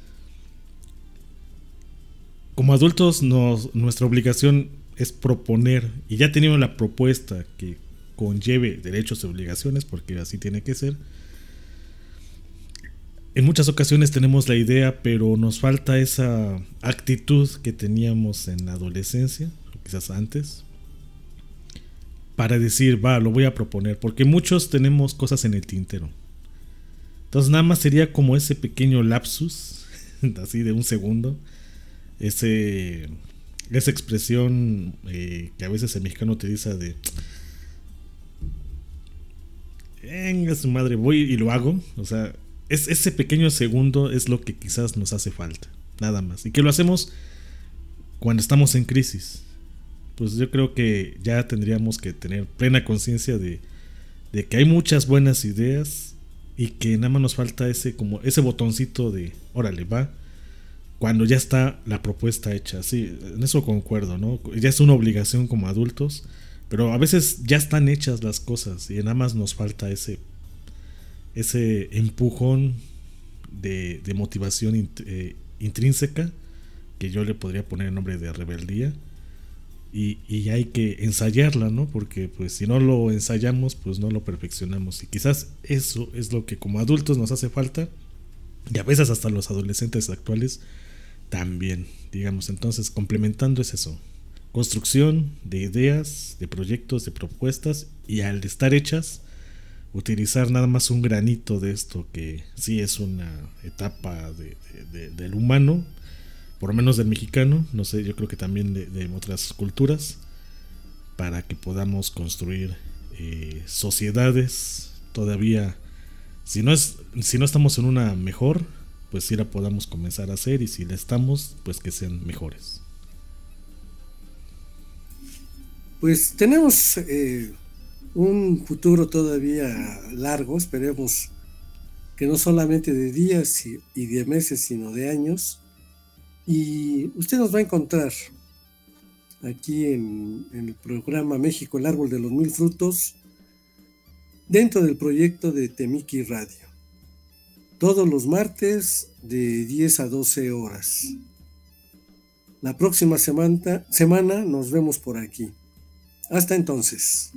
Como adultos, nos, nuestra obligación es proponer, y ya tenemos la propuesta que conlleve derechos y obligaciones, porque así tiene que ser. En muchas ocasiones tenemos la idea, pero nos falta esa actitud que teníamos en la adolescencia, quizás antes, para decir, va, lo voy a proponer, porque muchos tenemos cosas en el tintero. Entonces nada más sería como ese pequeño lapsus, así de un segundo, ese, esa expresión eh, que a veces el mexicano utiliza de venga su madre, voy y lo hago. O sea, es, ese pequeño segundo es lo que quizás nos hace falta, nada más, y que lo hacemos cuando estamos en crisis. Pues yo creo que ya tendríamos que tener plena conciencia de, de que hay muchas buenas ideas y que nada más nos falta ese, como ese botoncito de órale, va, cuando ya está la propuesta hecha. Sí, en eso concuerdo, ¿no? Ya es una obligación como adultos, pero a veces ya están hechas las cosas y nada más nos falta ese, ese empujón de, de motivación int, eh, intrínseca, que yo le podría poner el nombre de rebeldía. Y, y hay que ensayarla, ¿no? Porque pues si no lo ensayamos, pues no lo perfeccionamos. Y quizás eso es lo que como adultos nos hace falta. Y a veces hasta los adolescentes actuales también, digamos. Entonces, complementando es eso: construcción de ideas, de proyectos, de propuestas. Y al estar hechas, utilizar nada más un granito de esto, que sí es una etapa de, de, de, del humano, por lo menos del mexicano, no sé, yo creo que también de, de otras culturas, para que podamos construir eh, sociedades todavía, si no es, si no estamos en una mejor, pues sí la podamos comenzar a hacer, y si la estamos, pues que sean mejores. Pues tenemos eh, un futuro todavía largo, esperemos que no solamente de días y, y de meses, sino de años. Y usted nos va a encontrar aquí en, en el programa México, el árbol de los mil frutos, dentro del proyecto de Temiki Radio, todos los martes de diez a doce horas. La próxima semana, semana nos vemos por aquí. Hasta entonces.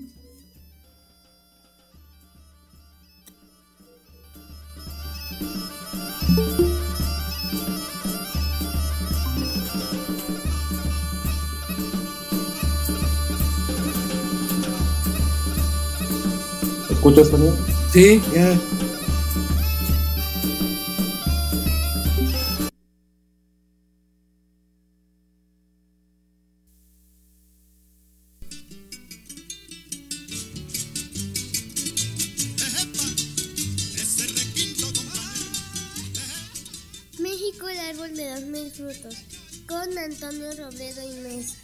¿Escuchas también? Sí, ya. México, el árbol de los mil frutos, con Antonio Robledo y Mesa.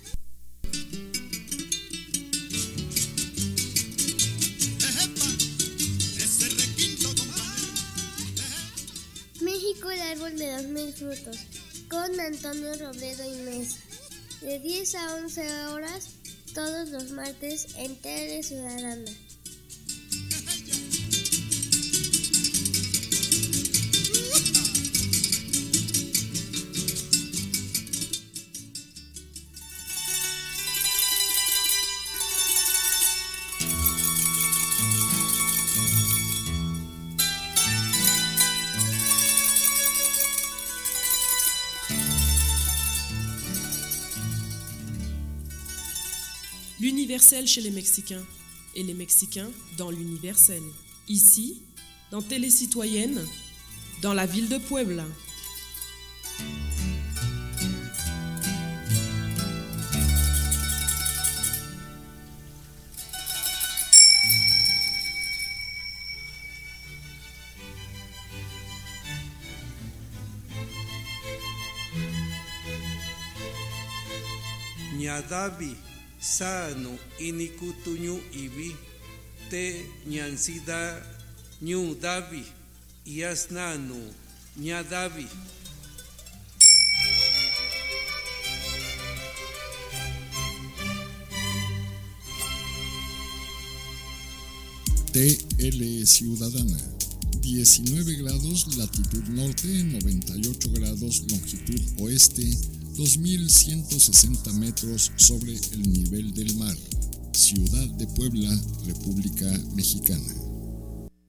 México, el árbol de los mil frutos, con Antonio Robledo y Mesa, de diez a once horas, todos los martes en Tele Ciudadana. L'universel chez les Mexicains et les Mexicains dans l'universel. Ici, dans Télécitoyenne, dans la ville de Puebla. Ñadavi, sano, inikutuñu ibi, te ñansida, ñu davi, yasnanu, ñadavi. T L Ciudadana, diecinueve grados latitud norte, noventa y ocho grados longitud oeste, dos mil ciento sesenta metros sobre el nivel del mar. Ciudad de Puebla, República Mexicana.